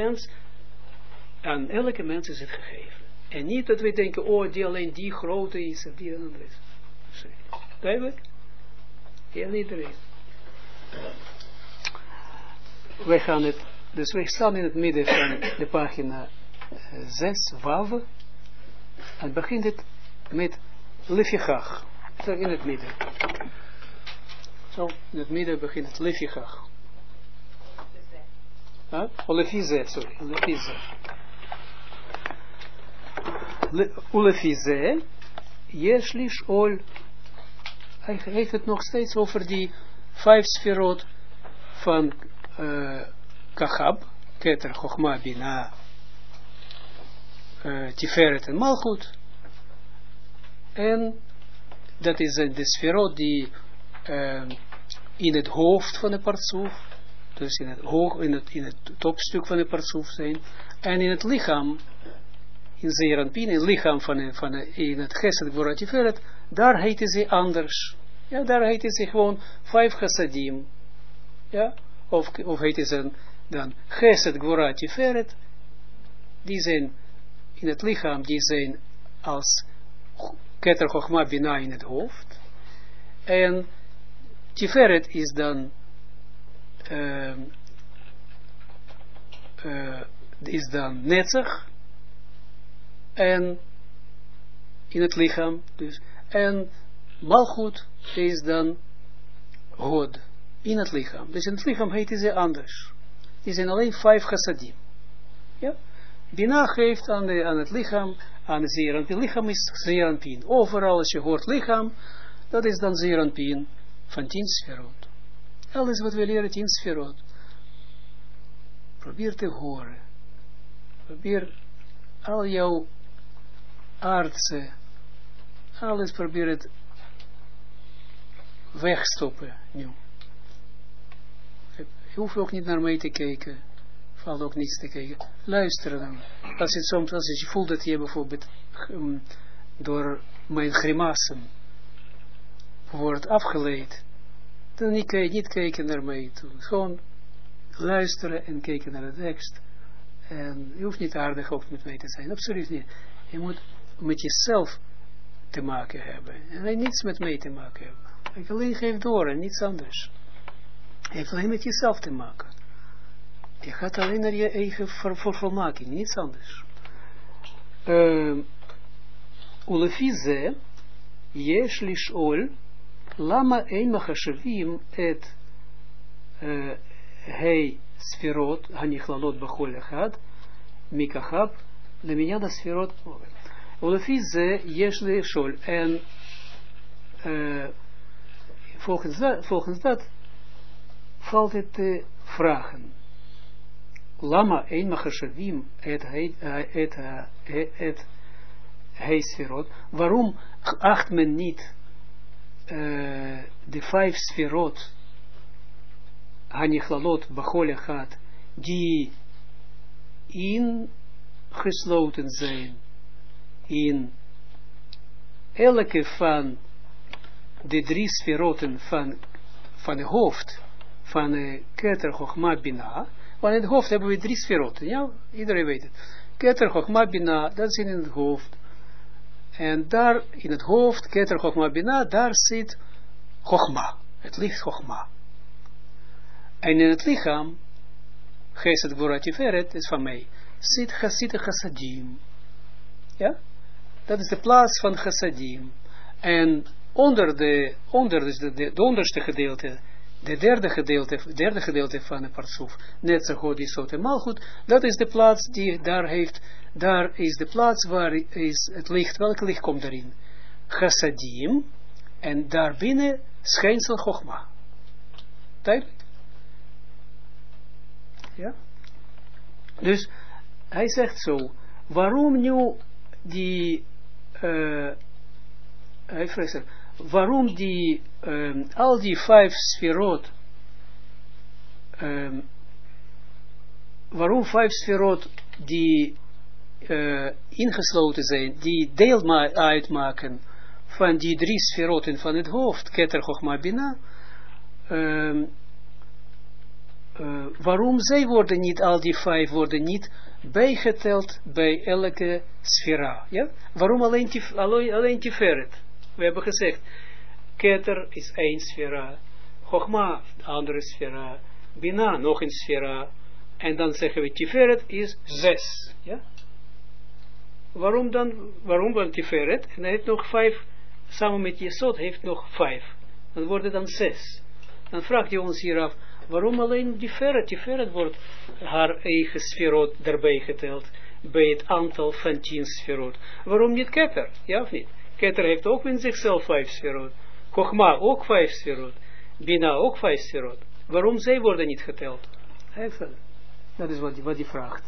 aan elke mens is het gegeven. En niet dat we denken, oh, die alleen die grote is, of die andere is. Duidelijk? Ja, iedereen. Wij gaan het, dus wij staan in het midden van de pagina 6, Wav. En begint het met Lefichach. Zo in het midden. Zo, in het midden begint het Lefichach. Olefize, sorry. Olefize. Yeshlish ol. Hij heeft het nog steeds over die 5 sferot van Kachab, Keter, Chochma, Bina, Tiferet en Malchut. En dat is de sferot die in het hoofd van de partsoef, dus in het topstuk van de partsoef zijn, en in het lichaam, in Zeeranpien, in het lichaam in het Gesed Gvura Tiferet, daar heten ze anders. Ja, daar heten ze gewoon 5 chassadim. Ja, of heten ze dan Gesed Gvura Tiferet, die zijn in het lichaam, die zijn als Keter Chochma Bina in het hoofd. En Tiferet is dan Netzach en in het lichaam dus. En Malchut is dan Hod in het lichaam. Dus in het lichaam heten ze anders. Die zijn alleen 5 chassadim. Ja? Bina geeft aan het lichaam, aan het Zeeranpien. Het lichaam is Zeeranpien. Overal als je hoort lichaam, dat is dan Zeeranpien van 10 sferot. Alles wat we leren 10 sferot. Probeer te horen. Probeer al jouw aardse, alles probeer het wegstoppen nu. Je hoeft ook niet naar mij te kijken. Valt ook niets te kijken. Luisteren dan. Als je voelt dat je bijvoorbeeld door mijn grimassen wordt afgeleid, dan niet kijken naar mij toe. Gewoon luisteren en kijken naar de tekst. En je hoeft niet aardig ook met mij te zijn. Absoluut niet. Je moet met jezelf te maken hebben. En niets met mij te maken hebben. Ik alleen geef door en niets anders. Je heeft alleen met jezelf te maken. Je gaat alleen naar je eigen vervolmaking, niets anders. Ulefi ze, yesh lishol, lama ein machashavim et hei sferot, hanichlалот bachol echad, mikachab, leminyan sferot. Ulefi ze, yesh lishol, en volgens dat valt het te vragen. Lama een machashavim et heisferot. Waarom acht men niet de 5 sferot hanichlалот bachol echad die ingesloten zijn in elke van de 3 sferoten van het hoofd van Keter Chochma Bina. Want in het hoofd hebben we 3 sferoten. Ja, iedereen weet het. Keter Chochma Bina, dat is in het hoofd. En daar in het hoofd, Keter Chochma Bina, daar zit Chochma. Het licht Chochma. En in het lichaam, Chesed Gvura Tiferet, is van mij, zit Chassadim. Ja? Dat is de plaats van Chassadim. En onder de onderste gedeelte, de derde gedeelte van de Partsuf, net zo goed is Sote Malchut, dat is de plaats die daar heeft, daar is de plaats waar is het licht, welke licht komt daarin? Chassadim, en daarbinnen schijnsel Chochma. Duidelijk? Ja? Dus, hij zegt zo, waarom nu die, hij vraagt waarom die, al die 5 sferot, waarom 5 sferot die ingesloten zijn, die deel uitmaken van die 3 sferoten van het hoofd, Keter, Chochma, Bina, waarom zij worden niet, al die 5 worden niet bijgeteld bij elke sfera, ja? Waarom alleen Tiferet? We hebben gezegd, Keter is 1 sfera, Chochma, andere sfera, Bina, nog een sfera, en dan zeggen we, Tiferet is 6, ja? Waarom dan Tiferet? En hij heeft nog 5, samen met Jesod heeft nog 5, dan wordt het dan 6. Dan vraagt hij ons hier af, waarom alleen Tiferet? Tiferet wordt haar eigen sferot daarbij geteld, bij het aantal van 10 sferot. Waarom niet Keter? Ja of niet? Keter heeft ook in zichzelf 5 sferot. Chochma ook 5 sferot. Bina ook 5 sferot. Waarom zij worden niet geteld? Dat is wat hij vraagt.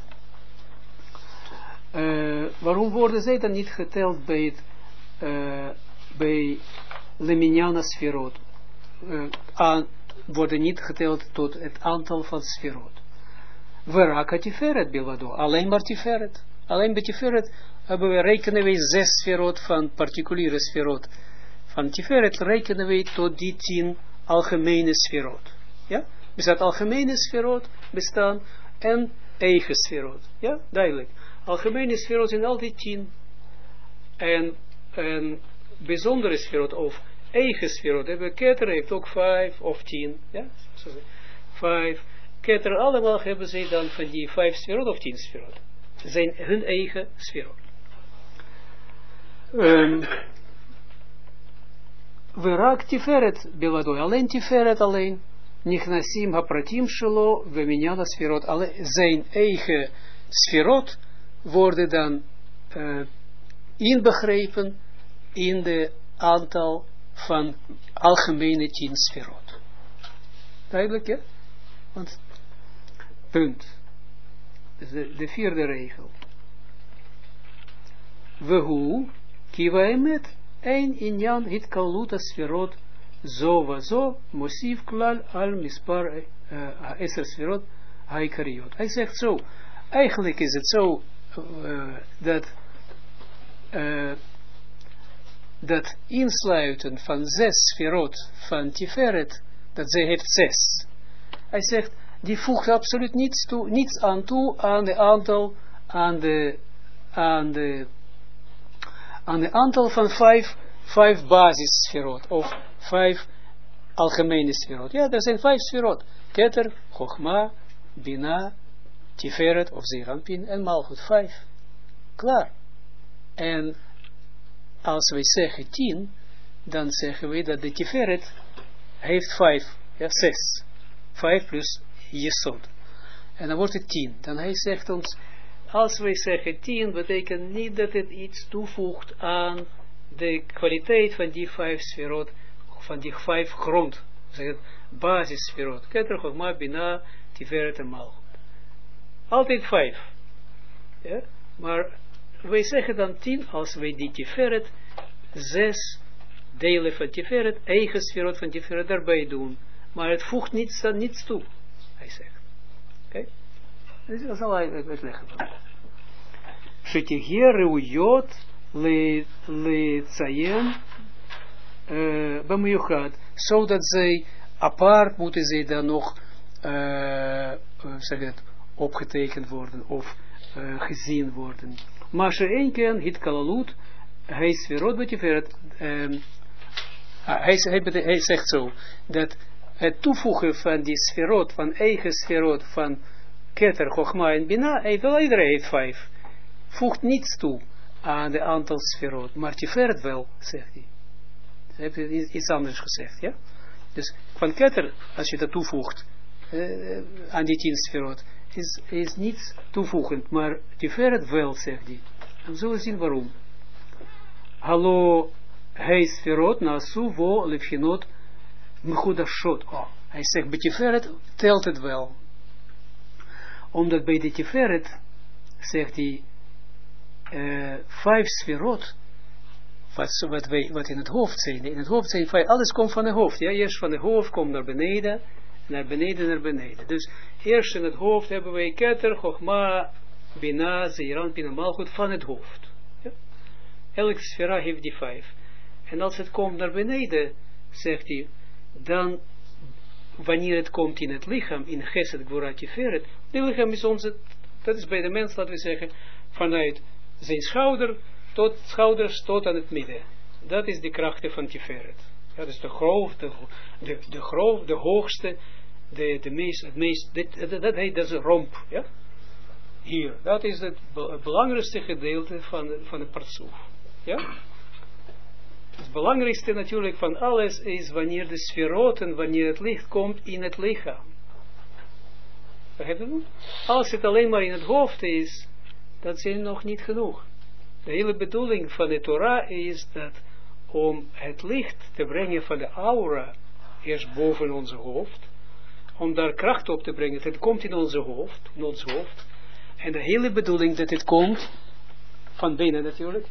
Waarom worden zij dan niet geteld bij Leminyan sferot? Worden niet geteld tot het aantal van sferot. Veraka Tiferet bilvado. Alleen maar Tiferet. Alleen bij Tiferet rekenen we 6 sferot van particuliere sferot. Van Tiferet rekenen we tot die 10 algemene sferot. Ja? Bestaat algemene sferot bestaan en eigen sferot. Ja, duidelijk. Algemene sferot zijn altijd 10. En bijzondere sferot of eigen sferot. Keter heeft ook 5 of 10. Ja? 5. Keter allemaal hebben zij dan van die 5 sferot of 10 sferot. Zijn hun eigen sferot. We raak Tiferet biladoi. Alleen Tiferet alleen. Nichnasim hapratim shelo. We minyan sferot. Zijn eigen sferot worden dan inbegrepen in de aantal van algemene 10 sferot. Duidelijk, ja? Want, punt. De 4e regel. Vehu, kiva emet, ein inyan hit kaluta sferot, zo wa zo, mosif klal al mispar eser sferot haikariot. Hij zegt zo, eigenlijk is het zo, dat insluiten van 6 sferot van Tiferet, dat zij heeft 6. Hij zegt, die voegt absoluut niets aan toe aan de aantal, aan de aantal van 5 basissferot, of 5 algemene sferot. Ja, er zijn 5 sferot. Keter, Chochma, Bina, Tiferet, of Zeranpin, en Malchut, 5. Klaar. En als wij zeggen 10, dan zeggen we dat de Tiferet heeft 5, ja, 6. 5 plus Yesod. En dan wordt het 10. Dan hij zegt ons, als wij zeggen 10, betekent niet dat het iets toevoegt aan de kwaliteit van die 5 sferot, van die 5 grond, zeg het, basissferot. Keter, Chogma, Bina, Tiferet en Malchut. Altijd 5. Ja? Maar wij zeggen dan 10 als wij die Tiferet 6 delen van Tiferet, eigen sferot van Tiferet daarbij doen. Maar het voegt niets toe, hij zegt. Oké? Dus dat zal hij uitleggen. Shetigier reuyot le tzayen b'miyuchad, zodat zij apart moeten zij dan nog zeg het, opgetekend worden of gezien worden. Maar ze één keer hit kalalut, hij sferot betiferet, hij zegt zo, dat het toevoegen van die sferot, van eigen sferot, van Keter, Chochma en Bina, iedereen heeft 5. Voegt niets toe aan de aantal sferot, maar Tiferet wel, zegt hij. Hij heeft iets anders gezegd, ja? Dus van Keter, als je dat toevoegt aan die 10 sferot, is niets toevoegend, maar Tiferet wel, zegt hij. En we zullen zien waarom. Hallo, hij sferot, nasu vo lefhinot mechudashot. Oh, hij zegt, bij Tiferet telt het wel. Omdat bij de Tiferet, zegt hij, 5 sferot, wat in het hoofd zijn. In het hoofd zijn 5, alles komt van het hoofd. Ja? Eerst van het hoofd komt naar beneden, naar beneden. Dus eerst in het hoofd hebben wij Keter, Chochma, Bina, Zeiran, Pina, Malchut van het hoofd. Ja? Elke sfera heeft die 5. En als het komt naar beneden, zegt hij, dan, wanneer het komt in het lichaam, in Gesed, Gvura, Tiferet, het lichaam is onze, dat is bij de mens, laten we zeggen, vanuit zijn schouders tot aan het midden. Dat is de krachten van Tiferet. Dat is de hoogste, het meest, dat is een romp, ja? Hier, dat is het belangrijkste gedeelte van de partsoef. Ja? Het belangrijkste natuurlijk van alles is wanneer de sferoten, wanneer het licht komt in het lichaam. Begrijp je? Als het alleen maar in het hoofd is, dat is nog niet genoeg. De hele bedoeling van de Torah is dat om het licht te brengen van de aura, eerst boven onze hoofd, om daar kracht op te brengen, het komt in ons hoofd, en de hele bedoeling dat het komt, van binnen natuurlijk,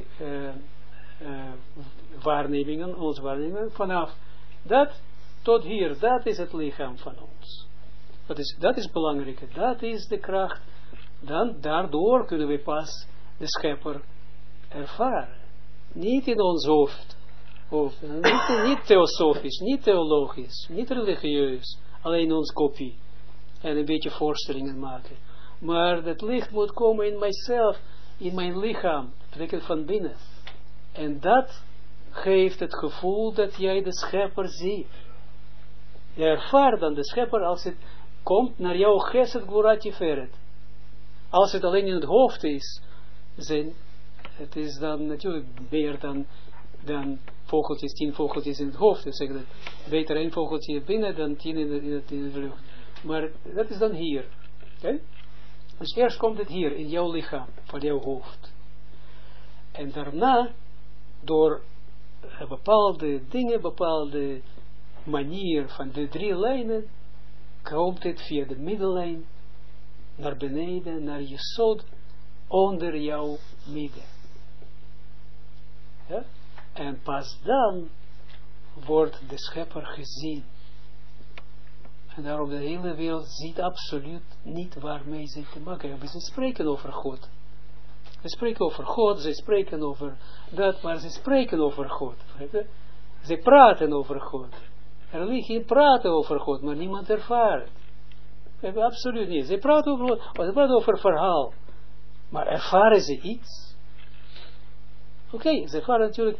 onze waarnemingen, vanaf dat tot hier, dat is het lichaam van ons. Dat is belangrijk, dat is de kracht, dan daardoor kunnen we pas de schepper ervaren. Niet in ons hoofd, niet theosofisch, niet theologisch, niet religieus, alleen ons kopie en een beetje voorstellingen maken. Maar het licht moet komen in mijzelf, in mijn lichaam, dat betekent van binnen. En dat geeft het gevoel dat jij de schepper ziet. Je ervaart dan de schepper als het komt naar jouw Gesed Gvura Tiferet. Als het alleen in het hoofd is, het is dan natuurlijk meer dan vogeltjes, 10 vogeltjes in het hoofd. Dus zeg dat beter 1 vogeltje binnen dan 10 in de lucht. Maar dat is dan hier. Okay? Dus eerst komt het hier in jouw lichaam, van jouw hoofd. En daarna, door bepaalde dingen, bepaalde manier van de 3 lijnen, komt het via de middellijn naar beneden, naar Yesod, onder jouw midden. Ja? En pas dan wordt de schepper gezien. En daarom de hele wereld ziet absoluut niet waarmee ze te maken hebben. Ze spreken over God. Ze spreken over God, ze spreken over dat, maar ze spreken over God. Ze praten over God. Religie praten over God, maar niemand ervaart het. Absoluut niet. Ze praten over God, ze praten over verhaal. Maar ervaren ze iets? Oké, ze ervaren natuurlijk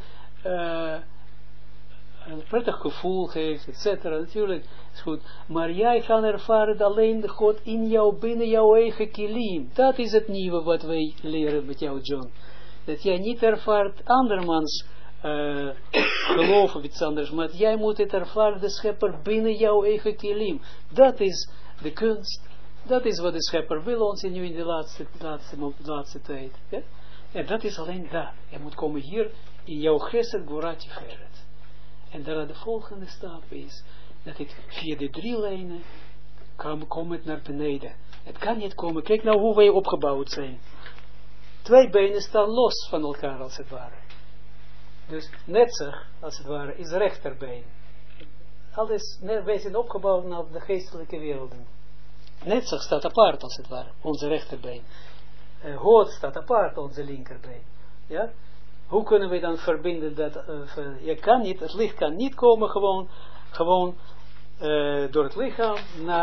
een prettig gevoel geeft, etc. Natuurlijk is goed. Maar jij kan ervaren alleen God in jou, binnen jouw eigen kilim. Dat is het nieuwe wat wij leren met jou, John. Dat jij niet ervaart andermans geloof of iets anders, maar jij moet het ervaren, de schepper binnen jouw eigen kilim. Dat is de kunst. Dat is wat de schepper wil ons nu in de laatste tijd. Ja? En dat is alleen daar. Je moet komen hier in jouw Gesed Gvura Tiferet. En daar de volgende stap is, dat het via de 3 lijnen komt naar beneden. Het kan niet komen. Kijk nou hoe wij opgebouwd zijn. 2 benen staan los van elkaar als het ware. Dus netzig, als het ware, is rechterbeen. Alles, wij zijn opgebouwd naar de geestelijke werelden. Netzig staat apart als het ware, onze rechterbeen. Hoofd staat apart, onze linkerbeen. Ja? Hoe kunnen we dan verbinden dat, je kan niet, het licht kan niet komen gewoon door het lichaam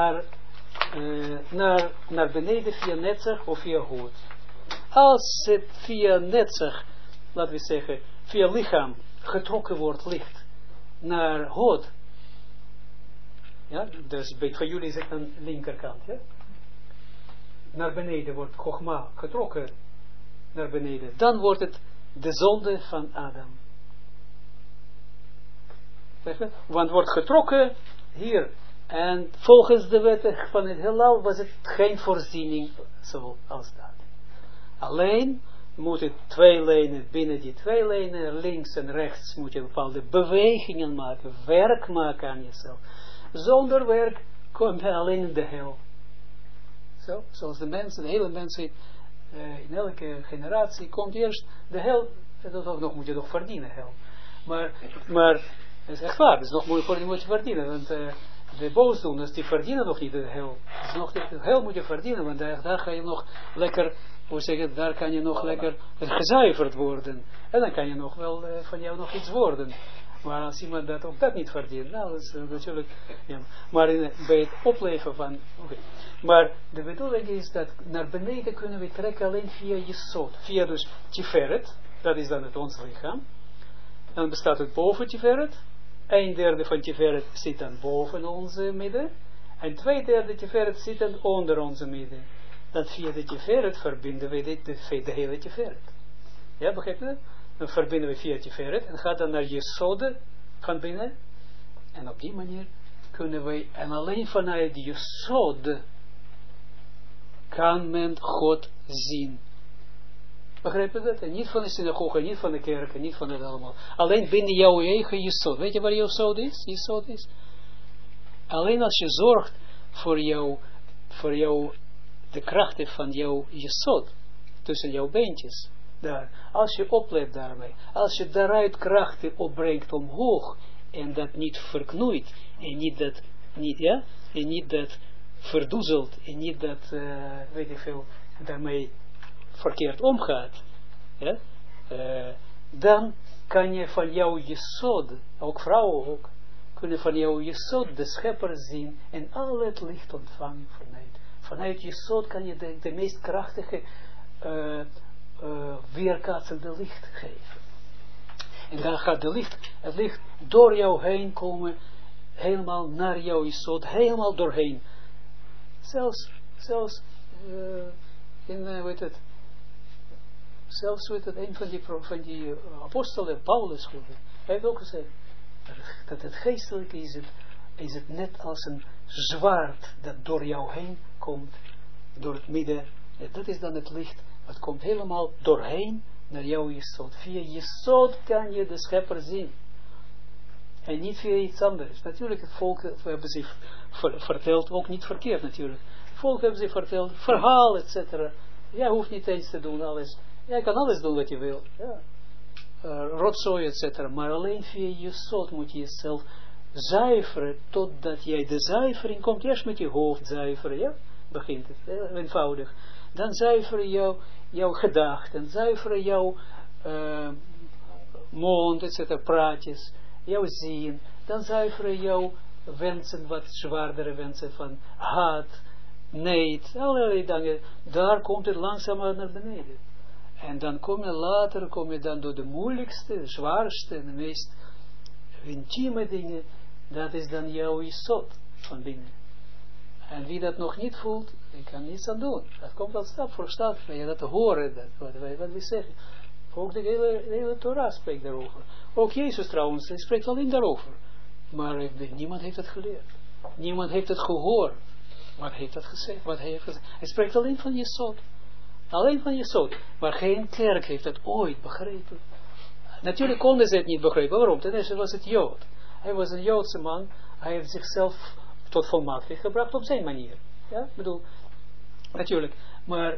naar beneden via netzig of via hoofd. Als het via netzig, laten we zeggen, via lichaam getrokken wordt licht naar hoofd, ja, dus voor jullie is het aan de linkerkant, ja? Naar beneden wordt Chogma getrokken naar beneden, dan wordt het de zonde van Adam. Want wordt getrokken hier. En volgens de wetten van het heelal was het geen voorziening zoals dat. Alleen moet het 2 lijnen, binnen die 2 lijnen, links en rechts moet je bepaalde bewegingen maken, werk maken aan jezelf. Zonder werk kom je alleen in de hel. Zo, zoals de mensen, de hele mensheid, in elke generatie komt eerst de hel, dat moet je nog verdienen, hel. Maar het is echt waar, het is nog moeilijk voor die moet je verdienen, want de boosdoeners, die verdienen nog niet de hel. Dus nog de hel moet je verdienen, want daar ga je nog lekker, hoe zeg je, daar kan je nog lekker gezuiverd worden. En dan kan je nog wel van jou nog iets worden. Maar als iemand dat ook dat niet verdient, nou, dat is natuurlijk, ja. Maar bij het opleven van, maar de bedoeling is dat naar beneden kunnen we trekken alleen via Jesod. Via dus Tiferet, dat is dan het ons lichaam. Dan bestaat het boven Tiferet. 1/3 van Tiferet zit dan boven onze midden. En 2/3 Tiferet zit dan onder onze midden. Dat via de Tiferet verbinden we de hele Tiferet. Ja, begrijp je dat? Dan verbinden we via Tiferet en gaat dan naar Jesod van binnen. En op die manier kunnen wij, en alleen vanuit Jesod kan men God zien. Begrijp je dat? En niet van de synagoge, niet van de kerken, niet van het allemaal. Alleen binnen jouw eigen Jesod. Weet je waar Jesod is? Jesod is? Alleen als je zorgt voor jou de krachten van jouw Jesod, tussen jouw beentjes, daar. Als je oplet daarbij, als je daaruit krachten opbrengt omhoog, en dat niet verknoeit, en niet dat verdoezelt, en niet dat, weet ik veel, daarmee verkeerd omgaat, ja? Dan kan je van jouw Jesod, ook vrouwen ook, kunnen van jouw Jesod de schepper zien, en al het licht ontvangen vanuit Jesod kan je de meest krachtige weerkaatsende licht geven. En dan gaat het licht door jou heen komen, helemaal naar jouw Jesod, helemaal doorheen. Zelfs een van die apostelen, Paulus, hij heeft ook gezegd, dat het geestelijke is het net als een zwaard dat door jou heen komt, door het midden. En dat is dan het licht, het komt helemaal doorheen naar jouw Jesod. Via Jesod kan je de schepper zien. En niet via iets anders. Natuurlijk, het volk hebben ze verteld, ook niet verkeerd natuurlijk. Het volk hebben ze verteld, verhaal, etc. Jij hoeft niet eens te doen alles. Jij kan alles doen wat je wil. Ja. rotzooi, etc. Maar alleen via je zot moet je jezelf zuiveren, totdat jij de zuivering komt. Eerst met je hoofd zuiveren, ja, begint het, eenvoudig. Dan zuiveren jouw gedachten, zuiveren jouw mond, etc., praatjes, jouw zien. Dan zuiveren jouw wensen, wat zwaardere wensen van haat, neid, allerlei dingen. Daar komt het langzaam naar beneden. En dan later kom je dan door de moeilijkste, zwaarste en de meest intieme dingen. Dat is dan jouw isot van binnen. En wie dat nog niet voelt, die kan niets aan doen. Dat komt al stap voor stap. Je dat te horen, wat we zeggen. Ook de hele Torah spreekt daarover. Ook Jezus trouwens, hij spreekt alleen daarover. Maar niemand heeft het geleerd. Niemand heeft het gehoord. Wat heeft dat gezegd? Wat hij heeft gezegd? Hij spreekt alleen van Jesod. Alleen van Jesod. Maar geen kerk heeft het ooit begrepen. Natuurlijk konden ze het niet begrijpen. Waarom? Ten eerste was het Jood. Hij was een Joodse man. Hij heeft zichzelf tot volmaaktheid gebracht op zijn manier. Ja, bedoel, natuurlijk. Maar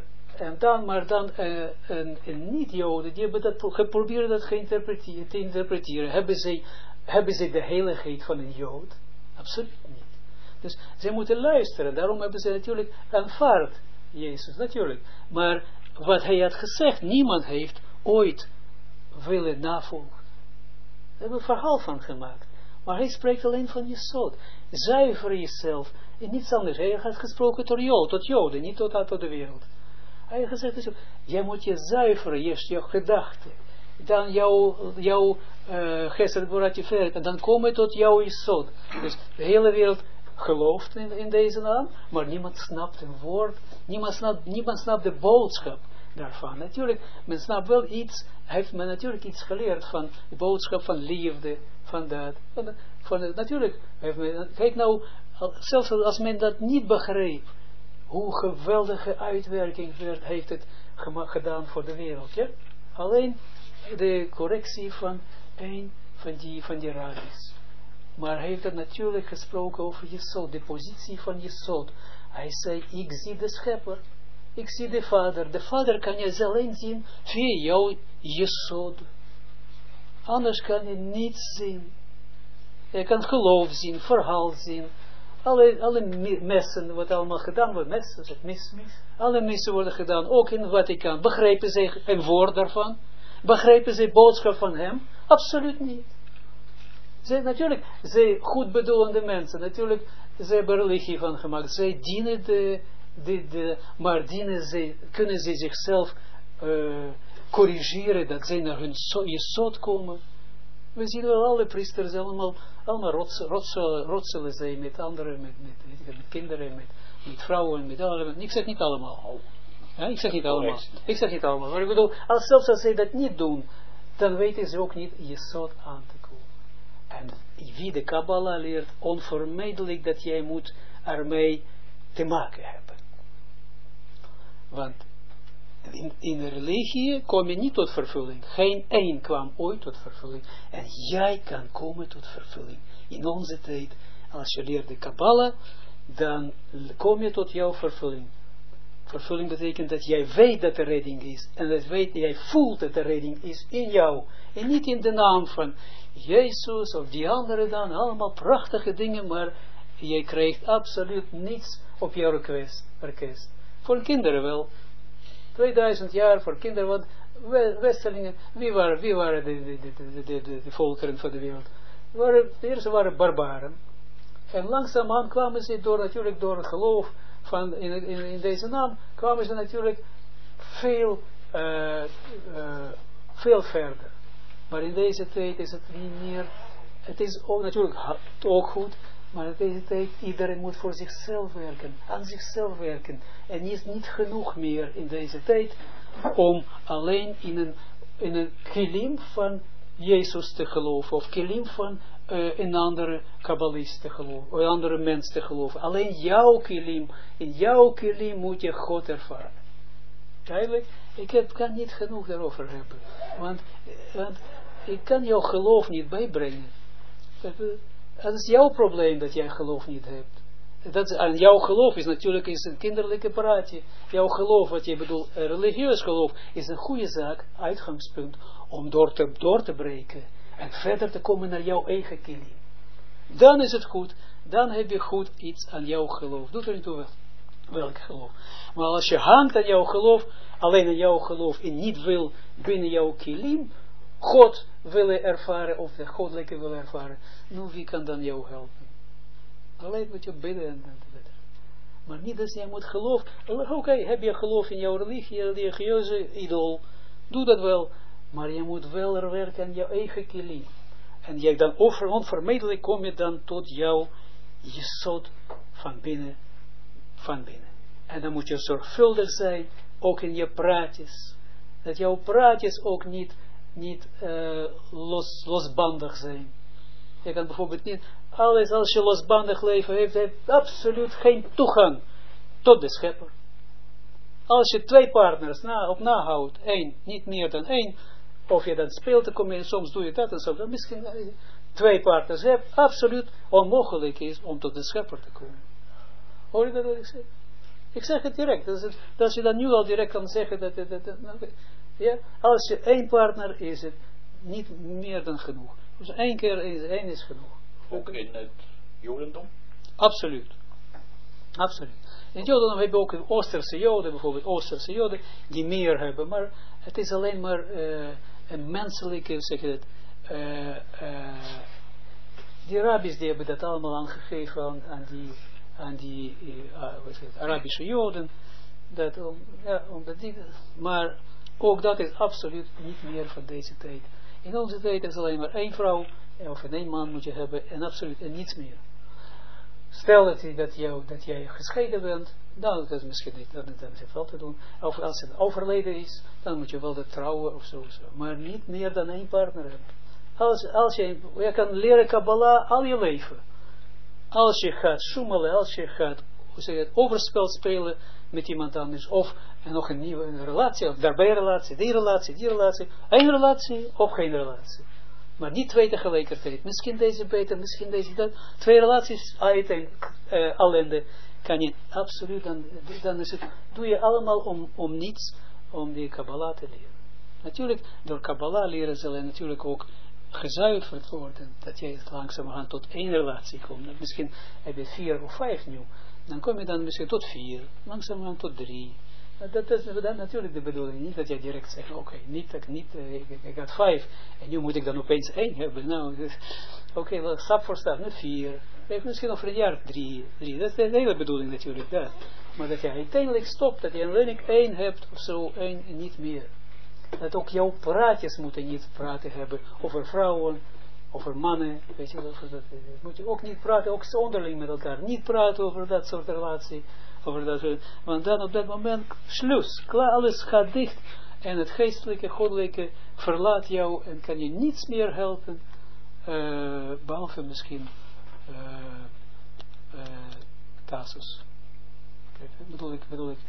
dan een niet-Joden, die hebben dat geprobeerd dat te interpreteren. Hebben ze de heiligheid van een Jood? Absoluut niet. Dus ze moeten luisteren. Daarom hebben ze natuurlijk aanvaard Jezus, natuurlijk. Maar wat hij had gezegd, niemand heeft ooit willen navolgen. Daar hebben we een verhaal van gemaakt. Maar hij spreekt alleen van Jesod. Zuiver jezelf. En niets anders. Hij had gesproken tot Joden, niet tot de wereld. Hij heeft gezegd, jij moet je zuiveren, eerst jouw gedachten. Dan jouw gesed borat je en dan kom je tot jouw Jesod. Dus de hele wereld gelooft in deze naam, maar niemand snapt een woord. Niemand snapt de boodschap daarvan. Natuurlijk, men snapt wel iets, heeft men natuurlijk iets geleerd van de boodschap van liefde, van dat. Natuurlijk, kijk nou, zelfs als men dat niet begreep, hoe geweldige uitwerking heeft het gedaan voor de wereld. Ja? Alleen de correctie van een van die rabbis. Maar hij heeft het natuurlijk gesproken over Jesod, de positie van Jesod. Hij zei, ik zie de schepper. Ik zie de vader. De vader kan je alleen zien via jouw Jesod. Anders kan je niets zien. Je kan geloof zien, verhaal zien. Alle messen, wat allemaal gedaan wordt. Messen, zeg mis. Alle missen worden gedaan, ook in het Vaticaan. Begrijpen ze een woord daarvan? Begrijpen ze boodschap van hem? Absoluut niet. Natuurlijk, zij goed bedoelende mensen, natuurlijk, zij hebben religie van gemaakt. Zij dienen maar kunnen ze zichzelf corrigeren, dat zij naar hun jesot komen. We zien wel alle priesters allemaal rotselen zij met anderen, met kinderen, met vrouwen, met allemaal. Ik zeg niet allemaal. Ja, ik zeg niet allemaal. Maar ik bedoel, zelfs als zij dat niet doen, dan weten ze ook niet jesot aan te komen. En wie de Kabbalah leert, onvermijdelijk dat jij moet ermee te maken hebben. Want in de religie kom je niet tot vervulling. Geen één kwam ooit tot vervulling. En jij kan komen tot vervulling. In onze tijd, als je leert de Kabbalah, dan kom je tot jouw vervulling. Vervulling betekent dat jij weet dat de redding is. En dat jij voelt dat de redding is in jou. En niet in de naam van Jezus of die andere dan. Allemaal prachtige dingen, maar jij krijgt absoluut niets op jouw request. Voor kinderen wel. 2000 jaar voor kinderen, want Westelingen, wie waren de volkeren van de wereld? De eerste waren barbaren. En langzaamaan kwamen ze natuurlijk door het geloof van in deze naam, kwamen ze natuurlijk veel verder. Maar in deze tijd is het niet meer, het is ook natuurlijk ook goed, maar in deze tijd iedereen moet voor zichzelf werken, aan zichzelf werken. En is niet genoeg meer in deze tijd om alleen in een kilim van Jezus te geloven, of kilim van een andere kabbalist te geloven, of een andere mens te geloven. Alleen jouw kilim, in jouw kilim moet je God ervaren. Duidelijk, ik kan niet genoeg daarover hebben, want ik kan jouw geloof niet bijbrengen. Het is jouw probleem dat jij geloof niet hebt. aan jouw geloof is natuurlijk een kinderlijke praatje. Jouw geloof, wat je bedoelt, religieus geloof, is een goede zaak, uitgangspunt, om door te breken en verder te komen naar jouw eigen kilim. Dan is het goed, dan heb je goed iets aan jouw geloof. Doet er niet toe welk geloof. Maar als je hangt aan jouw geloof, alleen aan jouw geloof en niet wil binnen jouw kilim, God willen ervaren, of de goddelijke wil ervaren, nou wie kan dan jou helpen? Alleen moet je bidden en bidden. Maar niet dat jij moet geloven. Oké, heb je geloof in jouw religie, religieuze idool, doe dat wel. Maar je moet wel er werken aan jouw eigen kilim. En jij dan onvermijdelijk kom je dan tot jouw jesod van binnen. En dan moet je zorgvuldig zijn, ook in je praatjes. Dat jouw praatjes ook niet losbandig zijn. Je kan bijvoorbeeld niet, alles als je losbandig leven heeft absoluut geen toegang tot de schepper. Als je 2 partners op nahoudt, 1, niet meer dan 1, of je dan speelt te komen, en soms doe je dat en soms dan misschien 2 partners hebt, absoluut onmogelijk is om tot de schepper te komen. Hoor je dat wat ik zeg? Ik zeg het direct, dat je dan nu al direct kan zeggen, ja, als je 1 partner is het niet meer dan genoeg. Dus 1 keer is genoeg. Ook in het Jodendom? Absoluut. Absoluut. In het Jodendom hebben we ook Oosterse Joden, bijvoorbeeld Oosterse Joden, die meer hebben, maar het is alleen maar een menselijke, zeg je dat, die rabbis die hebben dat allemaal aangegeven aan die Arabische Joden, maar ook dat is absoluut niet meer van deze tijd. In onze tijd is alleen maar 1 vrouw, of 1 man moet je hebben, en absoluut en niets meer. Stel dat jij gescheiden bent, dan is het misschien niet, dan is het wel te doen. Of als het overleden is, dan moet je wel dat trouwen of zo. Maar niet meer dan 1 partner hebben. Als je kan leren Kabbalah al je leven. Als je gaat zoemelen, als je gaat overspel spelen met iemand anders, of nog een nieuwe relatie, of daarbij relatie, die relatie, 1 relatie of geen relatie. Maar niet 2 tegelijkertijd. Misschien deze beter, misschien deze dat. 2 relaties uit en ellende kan je absoluut, dan is het, doe je allemaal om niets, om die Kabbalah te leren. Natuurlijk, door Kabbalah leren zal je natuurlijk ook gezuiverd worden, dat je langzamerhand tot 1 relatie komt. Misschien heb je 4 of 5 nu. Dan kom je dan misschien tot 4, langzamerhand tot 3. Dat is dan natuurlijk de bedoeling. Niet dat je direct zegt, oké, ik had 5 en nu moet ik dan opeens 1 hebben. Nou, oké, stap voor stap, niet 4. Misschien over een jaar 3. Dat is de hele bedoeling natuurlijk. Dat. Maar dat je uiteindelijk stopt, dat je alleen 1 hebt of zo, 1 en niet meer. Dat ook jouw praatjes moeten niet praten hebben over vrouwen, over mannen, weet je wel. Moet je ook niet praten, ook onderling met elkaar. Niet praten over dat soort relatie. Want dan op dat moment, sluis, klaar, alles gaat dicht. En het geestelijke, goddelijke verlaat jou en kan je niets meer helpen. Behalve misschien casus. Bedoel ik,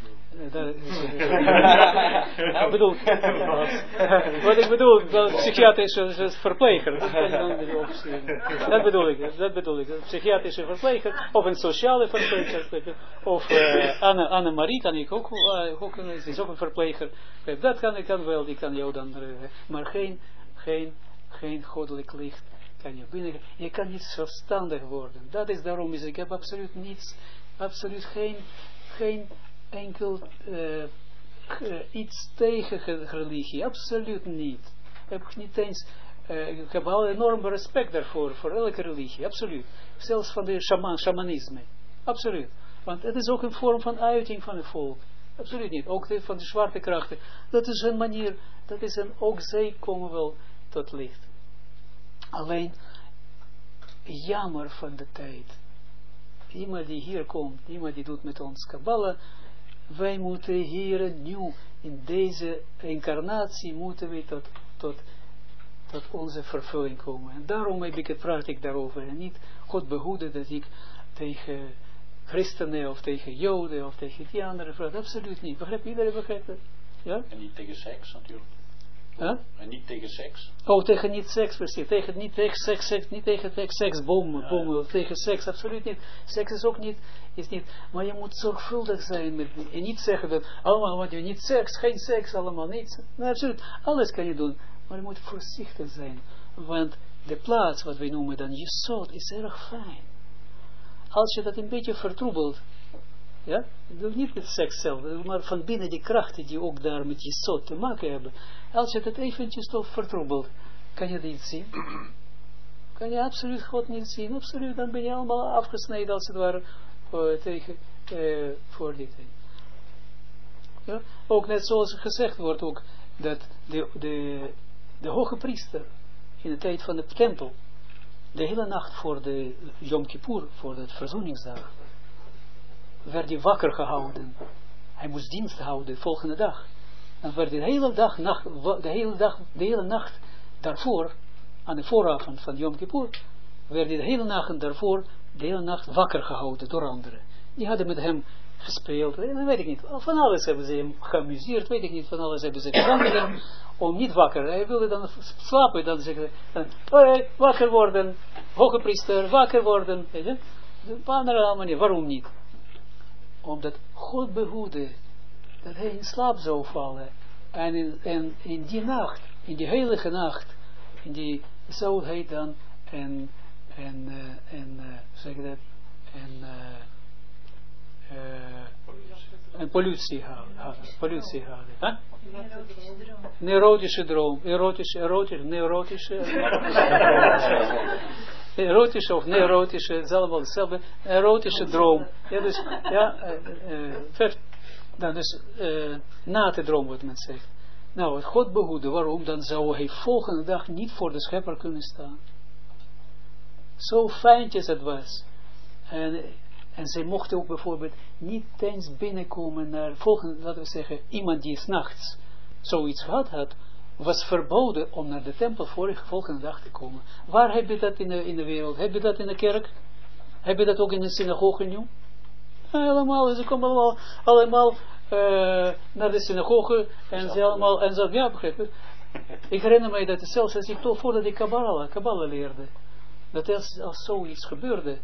wat ik bedoel, psychiatrische verpleger, dat bedoel ik, psychiatrische verpleger, of een sociale verpleger, of Annemarie kan ik ook, is ook een verpleger, dat kan wel, die kan jou dan, maar geen goddelijk licht kan je binnen, je kan niet zelfstandig worden, dat is daarom, ik heb absoluut niets, absoluut geen enkel iets tegen religie, absoluut niet. Ik heb niet eens, ik heb al enorm respect daarvoor, voor elke religie, absoluut. Zelfs van de shamanisme, absoluut. Want het is ook een vorm van uiting van het volk, absoluut niet. Ook van de zwarte krachten, dat is een manier, ook zij komen wel tot licht. Alleen, jammer van de tijd. Iemand die hier komt, iemand die doet met ons Kabbalah, wij moeten hier nu, in deze incarnatie, moeten we tot onze vervulling komen. En daarom praat ik daarover. En niet God behoede dat ik tegen christenen, of tegen joden, of tegen die andere praat. Absoluut niet. Begrijp je? Iedereen begrijpt het? Ja? En niet tegen seks natuurlijk. Huh? En niet tegen seks? Oh, tegen niet seks, precies. Niet tegen seks, niet tegen seks, bommen, tegen seks, absoluut niet. Seks is niet, maar je moet zorgvuldig zijn met, en niet zeggen dat, allemaal wat je niet seks, geen seks, allemaal niets. Nee, absoluut, alles kan je doen, maar je moet voorzichtig zijn, want de plaats, wat wij noemen dan jesod, is erg fijn. Als je dat een beetje vertroebelt, ja, niet met seks zelf, maar van binnen die krachten die ook daar met jesod te maken hebben. Als je dat eventjes toch vertroebelt, kan je het niet zien. Kan je absoluut God niet zien. Absoluut, dan ben je allemaal afgesneden als het ware voor dit. Ja? Ook net zoals gezegd wordt ook, dat de hoge priester in de tijd van de tempel, de hele nacht voor de Yom Kippur, voor de verzoeningsdag, werd hij wakker gehouden. Hij moest dienst houden de volgende dag. Dan werd de hele nacht daarvoor, aan de vooravond van Yom Kippur, werd hij de hele nacht daarvoor, de hele nacht wakker gehouden door anderen. Die hadden met hem gespeeld, weet ik niet, van alles hebben ze hem geamuseerd, weet ik niet, van alles hebben ze gedaan met hem, om niet wakker, hij wilde dan slapen, dan zeggen ze, wakker worden, hoge priester, wakker worden, weet je, op andere manier, waarom niet? Omdat God behoedde dat hij in slaap zou vallen. En in die nacht, in die heilige nacht, in die zou hij dan een politie hadden. Huh? Neurotische droom. Erotische of neurotische, hetzelfde, erotische droom. Ja, dus, dan dus, na te droom wat men zegt. Nou, het God behoede, waarom? Dan zou hij volgende dag niet voor de schepper kunnen staan. Zo fijntjes het was. En zij mochten ook bijvoorbeeld niet eens binnenkomen naar volgende, laten we zeggen, iemand die 's nachts zoiets gehad had, was verboden om naar de tempel volgende dag te komen. Waar heb je dat in de wereld? Heb je dat in de kerk? Heb je dat ook in de synagoge nu? Allemaal, ze komen allemaal naar de synagoge en ze allemaal, en zo, ja, begrijp je? Ik herinner me dat zelfs als ik toch voordat ik Kabbalah leerde, dat als zoiets gebeurde,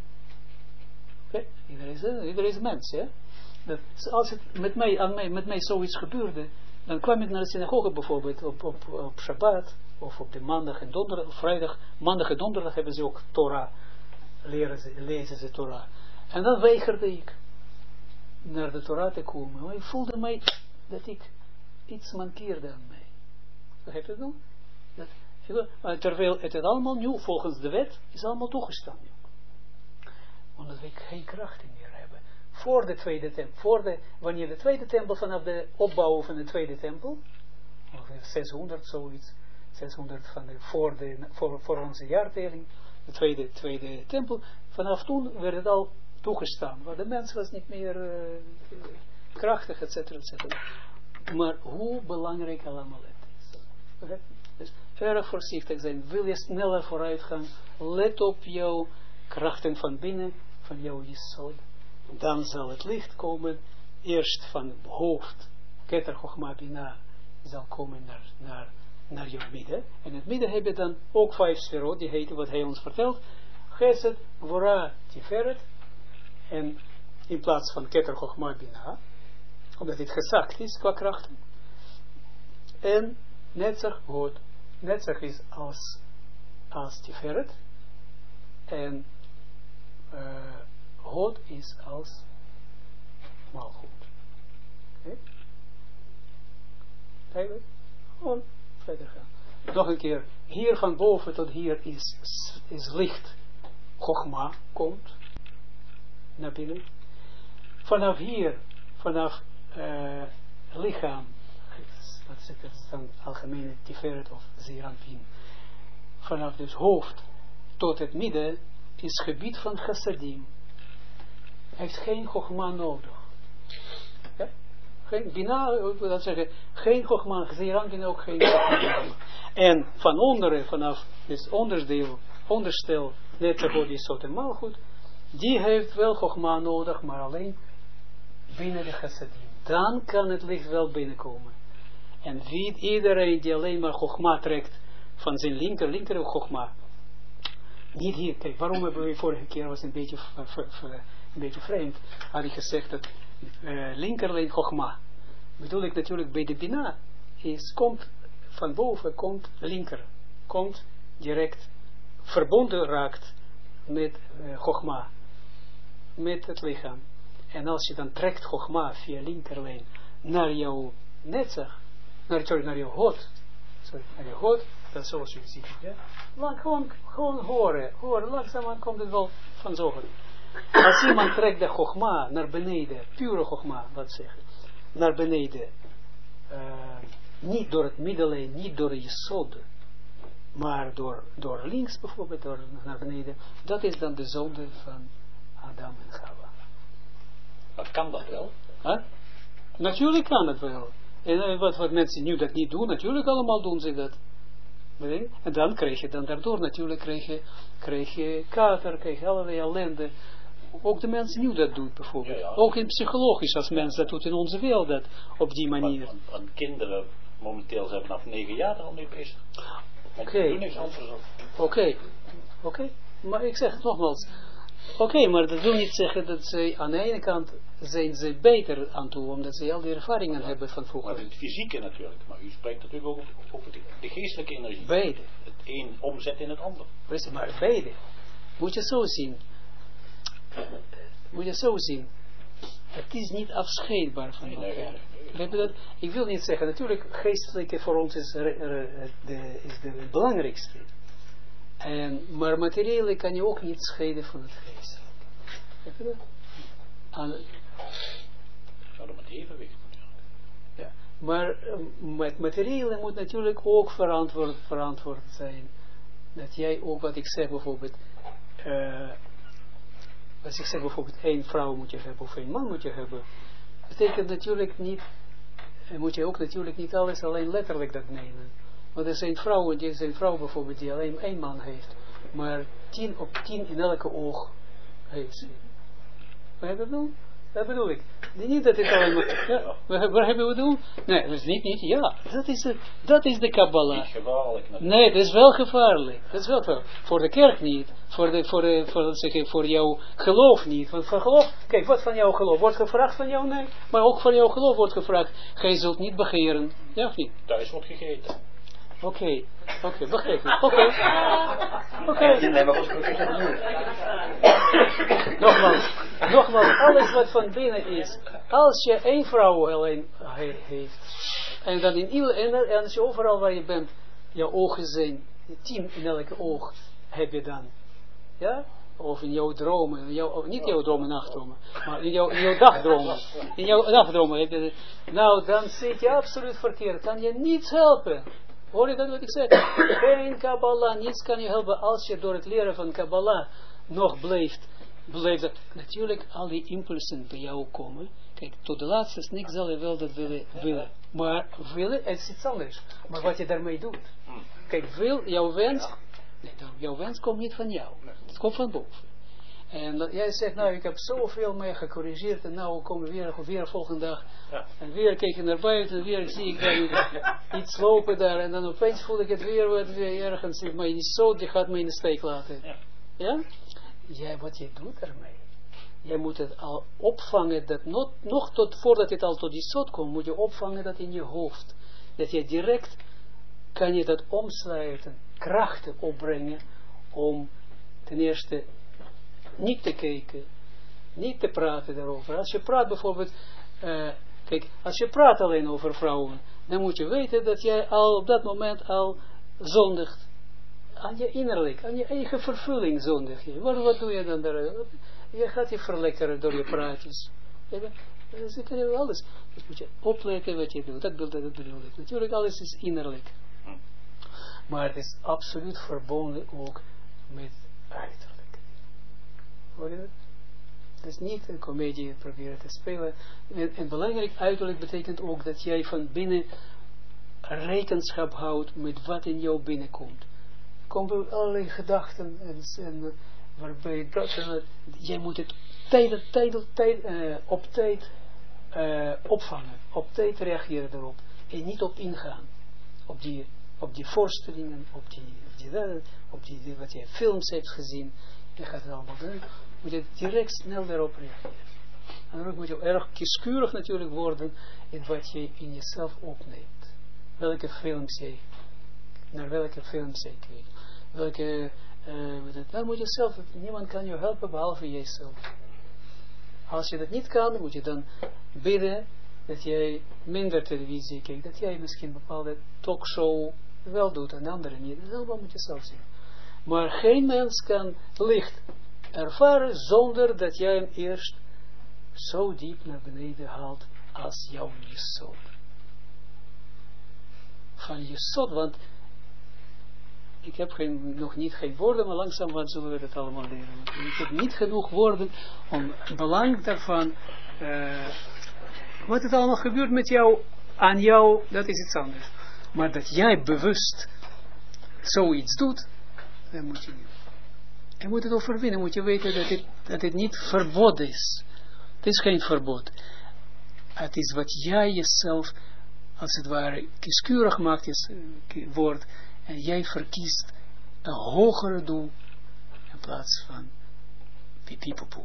iedereen is een mens, ja? Dat als het met mij zoiets gebeurde, dan kwam ik naar de synagoge bijvoorbeeld op Shabbat, of op de maandag en donderdag, of vrijdag, maandag en donderdag hebben ze ook Torah, lezen ze Torah. En dan weigerde ik naar de Torah te komen, maar ik voelde mij dat ik iets mankeerde aan mij. Begrijp je dat? Terwijl het allemaal nu, volgens de wet, is allemaal toegestaan. Omdat we geen krachten meer hebben. Voor de tweede tempel, wanneer de tweede tempel, vanaf de opbouw van de tweede tempel, ongeveer 600 zoiets, 600 voor onze jaartelling, de tweede tempel, vanaf toen werd het al toegestaan, want de mens was niet meer krachtig, etcetera, etcetera. Maar hoe belangrijk allemaal het is. Okay? Dus erg voorzichtig zijn, wil je sneller vooruit gaan, let op jouw krachten van binnen, van jouw jesod. Dan zal het licht komen, eerst van het hoofd, Keter Chochma Bina, zal komen naar jouw midden. En in het midden heb je dan ook 5 sferot, die heten wat hij ons vertelt, Chesed, Vora, Tiferet, en in plaats van Keter Chochma Bina, omdat dit gezakt is qua krachten, en Netzach, God. Netzach is als Tiferet, en God is als Malchut. Oké? Eigenlijk? Gewoon verder gaan. Nog een keer. Hier van boven tot hier is licht. Chogma komt naar binnen. Vanaf hier, vanaf lichaam, dat is dan algemene Tiferet of Zeranpin. Vanaf dus hoofd tot het midden is gebied van chassadim. Heeft geen chogma nodig. Ja? Geen bina, ik wil dat zeggen, geen chogma, zeeranpin ook geen chogma nodig. En van onderen, vanaf het onderstel, net zo die Sot en Malchut, die heeft wel chogma nodig, maar alleen binnen de chassadim. Dan kan het licht wel binnenkomen. En iedereen die alleen maar Chogma trekt van zijn linker Chogma. Niet hier, kijk, waarom hebben we vorige keer, was een beetje vreemd, had ik gezegd dat linkerlijn Chogma, bedoel ik natuurlijk bij de Bina, komt van boven, komt linker, komt direct verbonden raakt met Chogma, met het lichaam. En als je dan trekt Chogma via linkerlijn naar jouw netzach, naar jouw hot, naar je hot, dat zoals je ziet, ja? Gewoon horen, langzaam komt het wel van zover. Als iemand trekt de Chogma naar beneden, pure Chogma, wat zeggen, naar beneden, niet door het middellijn, niet door je Jesod, maar door links bijvoorbeeld, door naar beneden, dat is dan de zonde van Adam en Chava. Maar kan dat wel? Huh? Natuurlijk kan het wel. En wat mensen nu dat niet doen, natuurlijk allemaal doen ze dat. En dan krijg je dan daardoor natuurlijk krijg je kater, krijg je allerlei ellende. Ook de mensen nu dat doet bijvoorbeeld. Ja, ja. Ook in psychologisch als mensen dat doet in onze wereld dat op die manier. Want kinderen momenteel zijn vanaf 9 jaar er al mee bezig. Oké. Oké. Maar ik zeg het nogmaals. Oké, maar dat wil niet zeggen dat ze aan de ene kant zijn ze beter aan toe, omdat ze al die ervaringen hebben van vroeger. Maar het fysieke natuurlijk, maar u spreekt natuurlijk ook over de geestelijke energie. Beide. Het een omzet in het ander. Precies, maar beide. Moet je zo zien. Het is niet afscheidbaar van elkaar. Nee. Ik wil niet zeggen, natuurlijk geestelijke voor ons is de belangrijkste. Maar materiële kan je ook niet scheiden van het geestelijke. Heb je dat? Zou dat met evenwicht moeten? Ja. Maar het materiële moet natuurlijk ook verantwoord zijn. Dat jij ook, wat ik zeg bijvoorbeeld, één vrouw moet je hebben of één man moet je hebben. Dat betekent natuurlijk niet, moet je ook natuurlijk niet alles alleen letterlijk dat nemen. Want er zijn vrouwen, bijvoorbeeld die alleen één man heeft, maar 10 op 10 in elke oog heeft ze. Wat heb je bedoeld? Dat bedoel ik. Niet dat het alleen maar... Ja, waar hebben we bedoeld? Nee, dat is niet. Ja, dat is de Kabbalah. Niet gevaarlijk natuurlijk. Nee, dat is wel gevaarlijk. Dat is wel gevaarlijk. Voor de kerk niet. Voor jouw geloof niet. Want van geloof... Kijk, wat van jouw geloof? Wordt gevraagd van jou? Nee. Maar ook van jouw geloof wordt gevraagd. Gij zult niet begeren. Ja of niet? Thuis wordt gegeten. Oké, begrijp ik. Oké. Nogmaals, alles wat van binnen is, als je één vrouw alleen heeft, en dan en als je overal waar je bent, jouw ogen zijn, 10 in elke oog heb je dan, ja? Of in jouw dromen, niet jouw dromen, nachtdromen, maar in jouw dagdromen. In jouw dagdromen heb je, nou dan zit je absoluut verkeerd, kan je niets helpen. Hoor je dat wat ik zeg? Geen Kabbalah, niets kan je helpen als je door het leren van Kabbalah nog blijft dat. Natuurlijk al die impulsen bij jou komen. Kijk, tot de laatste is niks zal je wel dat willen. Maar willen, het is iets anders. Maar wat je daarmee doet. Kijk, jouw wens komt niet van jou. Het komt van boven. En jij zegt, nou ik heb zoveel mee gecorrigeerd en nou komen we weer volgende dag. Ja. En weer kijk je naar buiten en weer zie ik daar iets lopen daar. En dan opeens voel ik het weer ergens. Maar die gaat me in de steek laten. Ja? Wat je doet ermee. Jij moet het al opvangen, dat nog voordat het al tot die zot komt, moet je opvangen dat in je hoofd. Dat je direct, kan je dat omsluiten, krachten opbrengen, om ten eerste niet te kijken, niet te praten daarover. Als je praat bijvoorbeeld, kijk, als je praat alleen over vrouwen, dan moet je weten dat jij al op dat moment al zondigt. Aan je innerlijk, aan je eigen vervulling zondig je. Wat doe je dan daar? Je gaat je verlekkeren door je praatjes. Dus je kan alles. Dus moet je opletten wat je doet. Dat bedoel ik. Natuurlijk, alles is innerlijk. Maar het is absoluut verbonden ook met uiterlijk. Hoor je dat? Het is niet een komedie proberen te spelen. En belangrijk, uiterlijk betekent ook dat jij van binnen rekenschap houdt met wat in jou binnenkomt. Komen allerlei gedachten en waarbij jij moet het op tijd opvangen, op tijd reageren erop. en niet op ingaan. Op die voorstellingen, op die wat je films hebt gezien. Je gaat het allemaal doen. Moet je direct snel daarop reageren. En dan moet je erg kieskeurig natuurlijk worden in wat je in jezelf opneemt. Welke films je, naar welke films je kijkt. Dan moet je zelf, niemand kan je helpen behalve jezelf. Als je dat niet kan, moet je dan bidden dat jij minder televisie kijkt, dat jij misschien bepaalde talkshow wel doet en andere niet. Dat allemaal moet je zelf zien. Maar geen mens kan licht ervaren zonder dat jij hem eerst zo diep naar beneden haalt als jouw jesod. Van jesod, want ik heb nog niet geen woorden, maar langzaam zullen we dat allemaal leren. Want ik heb niet genoeg woorden om belang daarvan, wat het allemaal gebeurt met jou, aan jou, dat is iets anders. Maar dat jij bewust zoiets doet, dan moet je niet. Je moet het overwinnen, moet je weten dat het niet verboden is. Het is geen verbod. Het is wat jij jezelf, als het ware, kieskeurig maakt, wordt, en jij verkiest een hogere doel in plaats van pipipoepoe.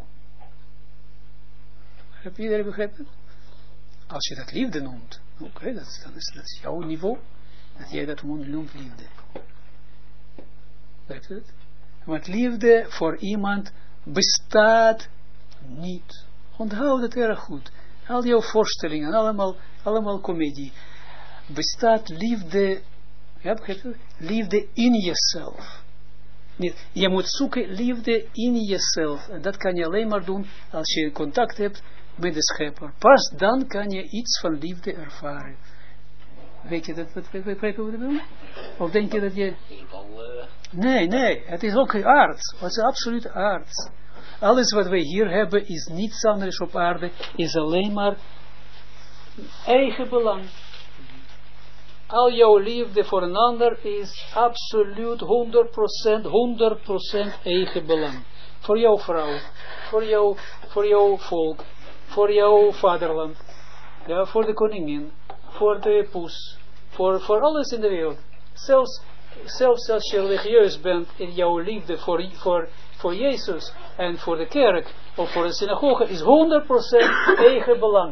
Heb iedereen begrepen? Als je dat liefde noemt, oké, dan is dat jouw niveau, dat jij dat noemt liefde. Begrijpt u het? Want liefde voor iemand bestaat niet. Onthoud het erg goed. Al jouw voorstellingen, allemaal comedie. Bestaat liefde, ja, begrijp je? Liefde in jezelf. Je moet zoeken liefde in jezelf. En dat kan je alleen maar doen als je contact hebt met de schepper. Pas dan kan je iets van liefde ervaren. Weet je dat, wat begrijp je wat ik bedoel? Of denk je dat je... Nee, het is ook aards. Het is absoluut aards. Alles wat wij hier hebben is niets anders op aarde, is alleen maar eigen belang. Al jouw liefde voor een ander is absoluut 100% eigen belang. Voor jouw vrouw, voor jouw volk, voor jouw vaderland, ja, voor de koningin, voor de poes, voor alles in de wereld. Zelfs als je religieus bent in jouw liefde voor Jezus en voor de kerk of voor de synagoge is 100% eigen belang.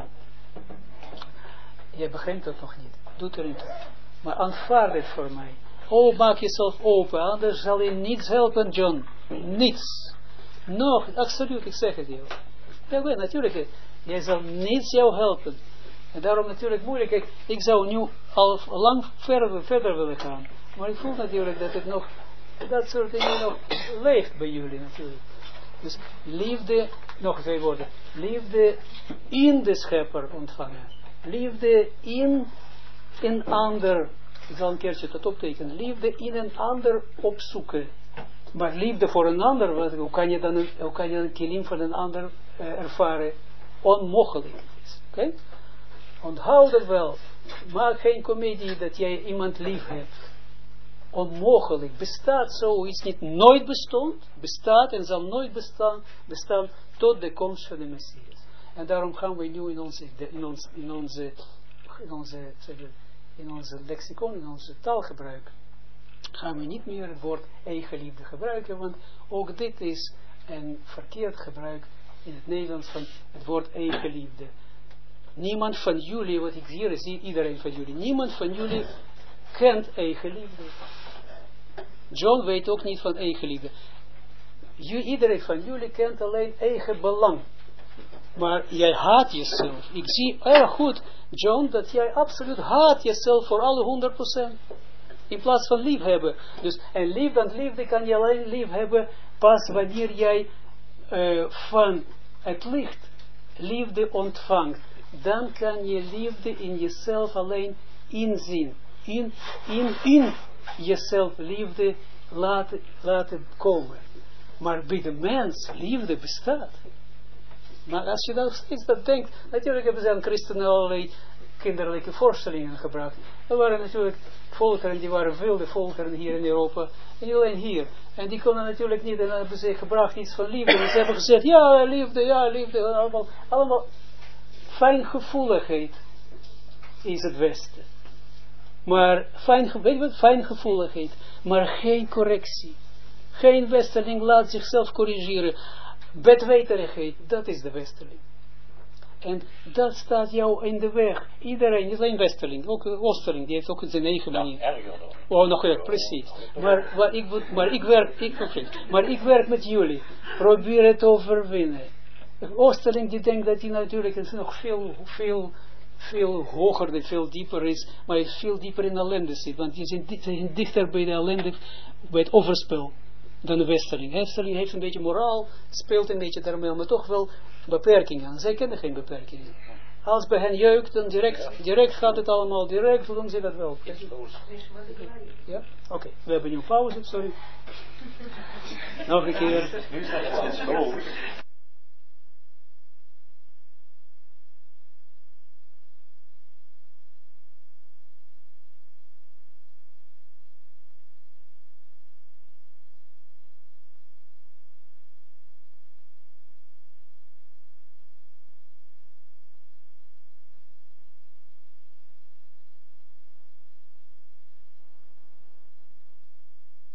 Je begrijpt dat nog niet. Doe er niet toe. Maar aanvaard het voor mij. Oh, maak jezelf open, anders zal je niets helpen, John. Niets. Nog, absoluut, ik zeg het je. Ja, goed, natuurlijk, jij zal niets jou helpen. En daarom natuurlijk moeilijk. Ik zou nu al lang verder willen gaan. Maar ik voel natuurlijk dat het nog, dat soort dingen nog leeft bij jullie natuurlijk. Dus liefde, nog 2 woorden. Liefde in de schepper ontvangen. Liefde in een ander. Ik zal een keertje dat optekenen. Liefde in een ander opzoeken. Maar liefde voor een ander, hoe kan je dan een kilim van een ander ervaren? Onmogelijk is. Oké? Onthoud het wel. Maak geen comedie dat jij iemand lief hebt. Onmogelijk. Bestaat zoiets niet. Nooit bestond. Bestaat en zal nooit bestaan tot de komst van de Messias. En daarom gaan we nu in onze lexicon, in onze taalgebruik, gaan we niet meer het woord eigenliefde gebruiken, want ook dit is een verkeerd gebruik in het Nederlands van het woord eigenliefde. Niemand van jullie, wat ik hier zie, iedereen van jullie, niemand van jullie kent eigenliefde. John weet ook niet van eigenliefde. Iedereen van jullie kent alleen eigen belang. Maar jij haat jezelf. Ik zie erg goed, John, dat jij absoluut haat jezelf voor alle 100%. In plaats van lief hebben. Dus, en liefde kan je alleen lief hebben pas wanneer jij van het licht liefde ontvangt. Dan kan je liefde in jezelf alleen inzien. In jezelf liefde laten komen. Maar bij de mens liefde bestaat. Maar als je dan steeds dat denkt, natuurlijk hebben ze aan christenen allerlei kinderlijke voorstellingen gebruikt. Er waren natuurlijk volkeren, die waren wilde volkeren hier in Europa, en niet alleen hier. En die konden natuurlijk niet, en dan hebben ze gebracht iets van liefde. En ze hebben gezegd, ja liefde, allemaal fijngevoeligheid is het Westen. Maar fijngevoeligheid, maar geen correctie. Geen westerling laat zichzelf corrigeren. Bedweterigheid, dat is de westerling. En dat staat jou in de weg. Iedereen, niet alleen westerling, ook oosterling, die heeft ook zijn eigen manier. Oh, nog erg, precies. Maar ik werk met jullie. Probeer het te overwinnen. Een oosterling die denkt dat hij natuurlijk nog veel hoger, veel dieper is, maar hij veel dieper in ellende zit. Want die zijn dichter bij de ellende, bij het overspel, dan de westerling. Westerling heeft een beetje moraal, speelt een beetje daarmee, maar toch wel beperkingen. Zij kennen geen beperkingen. Als bij hen jeukt, dan direct gaat het allemaal, direct doen ze dat wel. Ja? Oké, we hebben nu pauze, sorry. Nog een keer. Nu staat het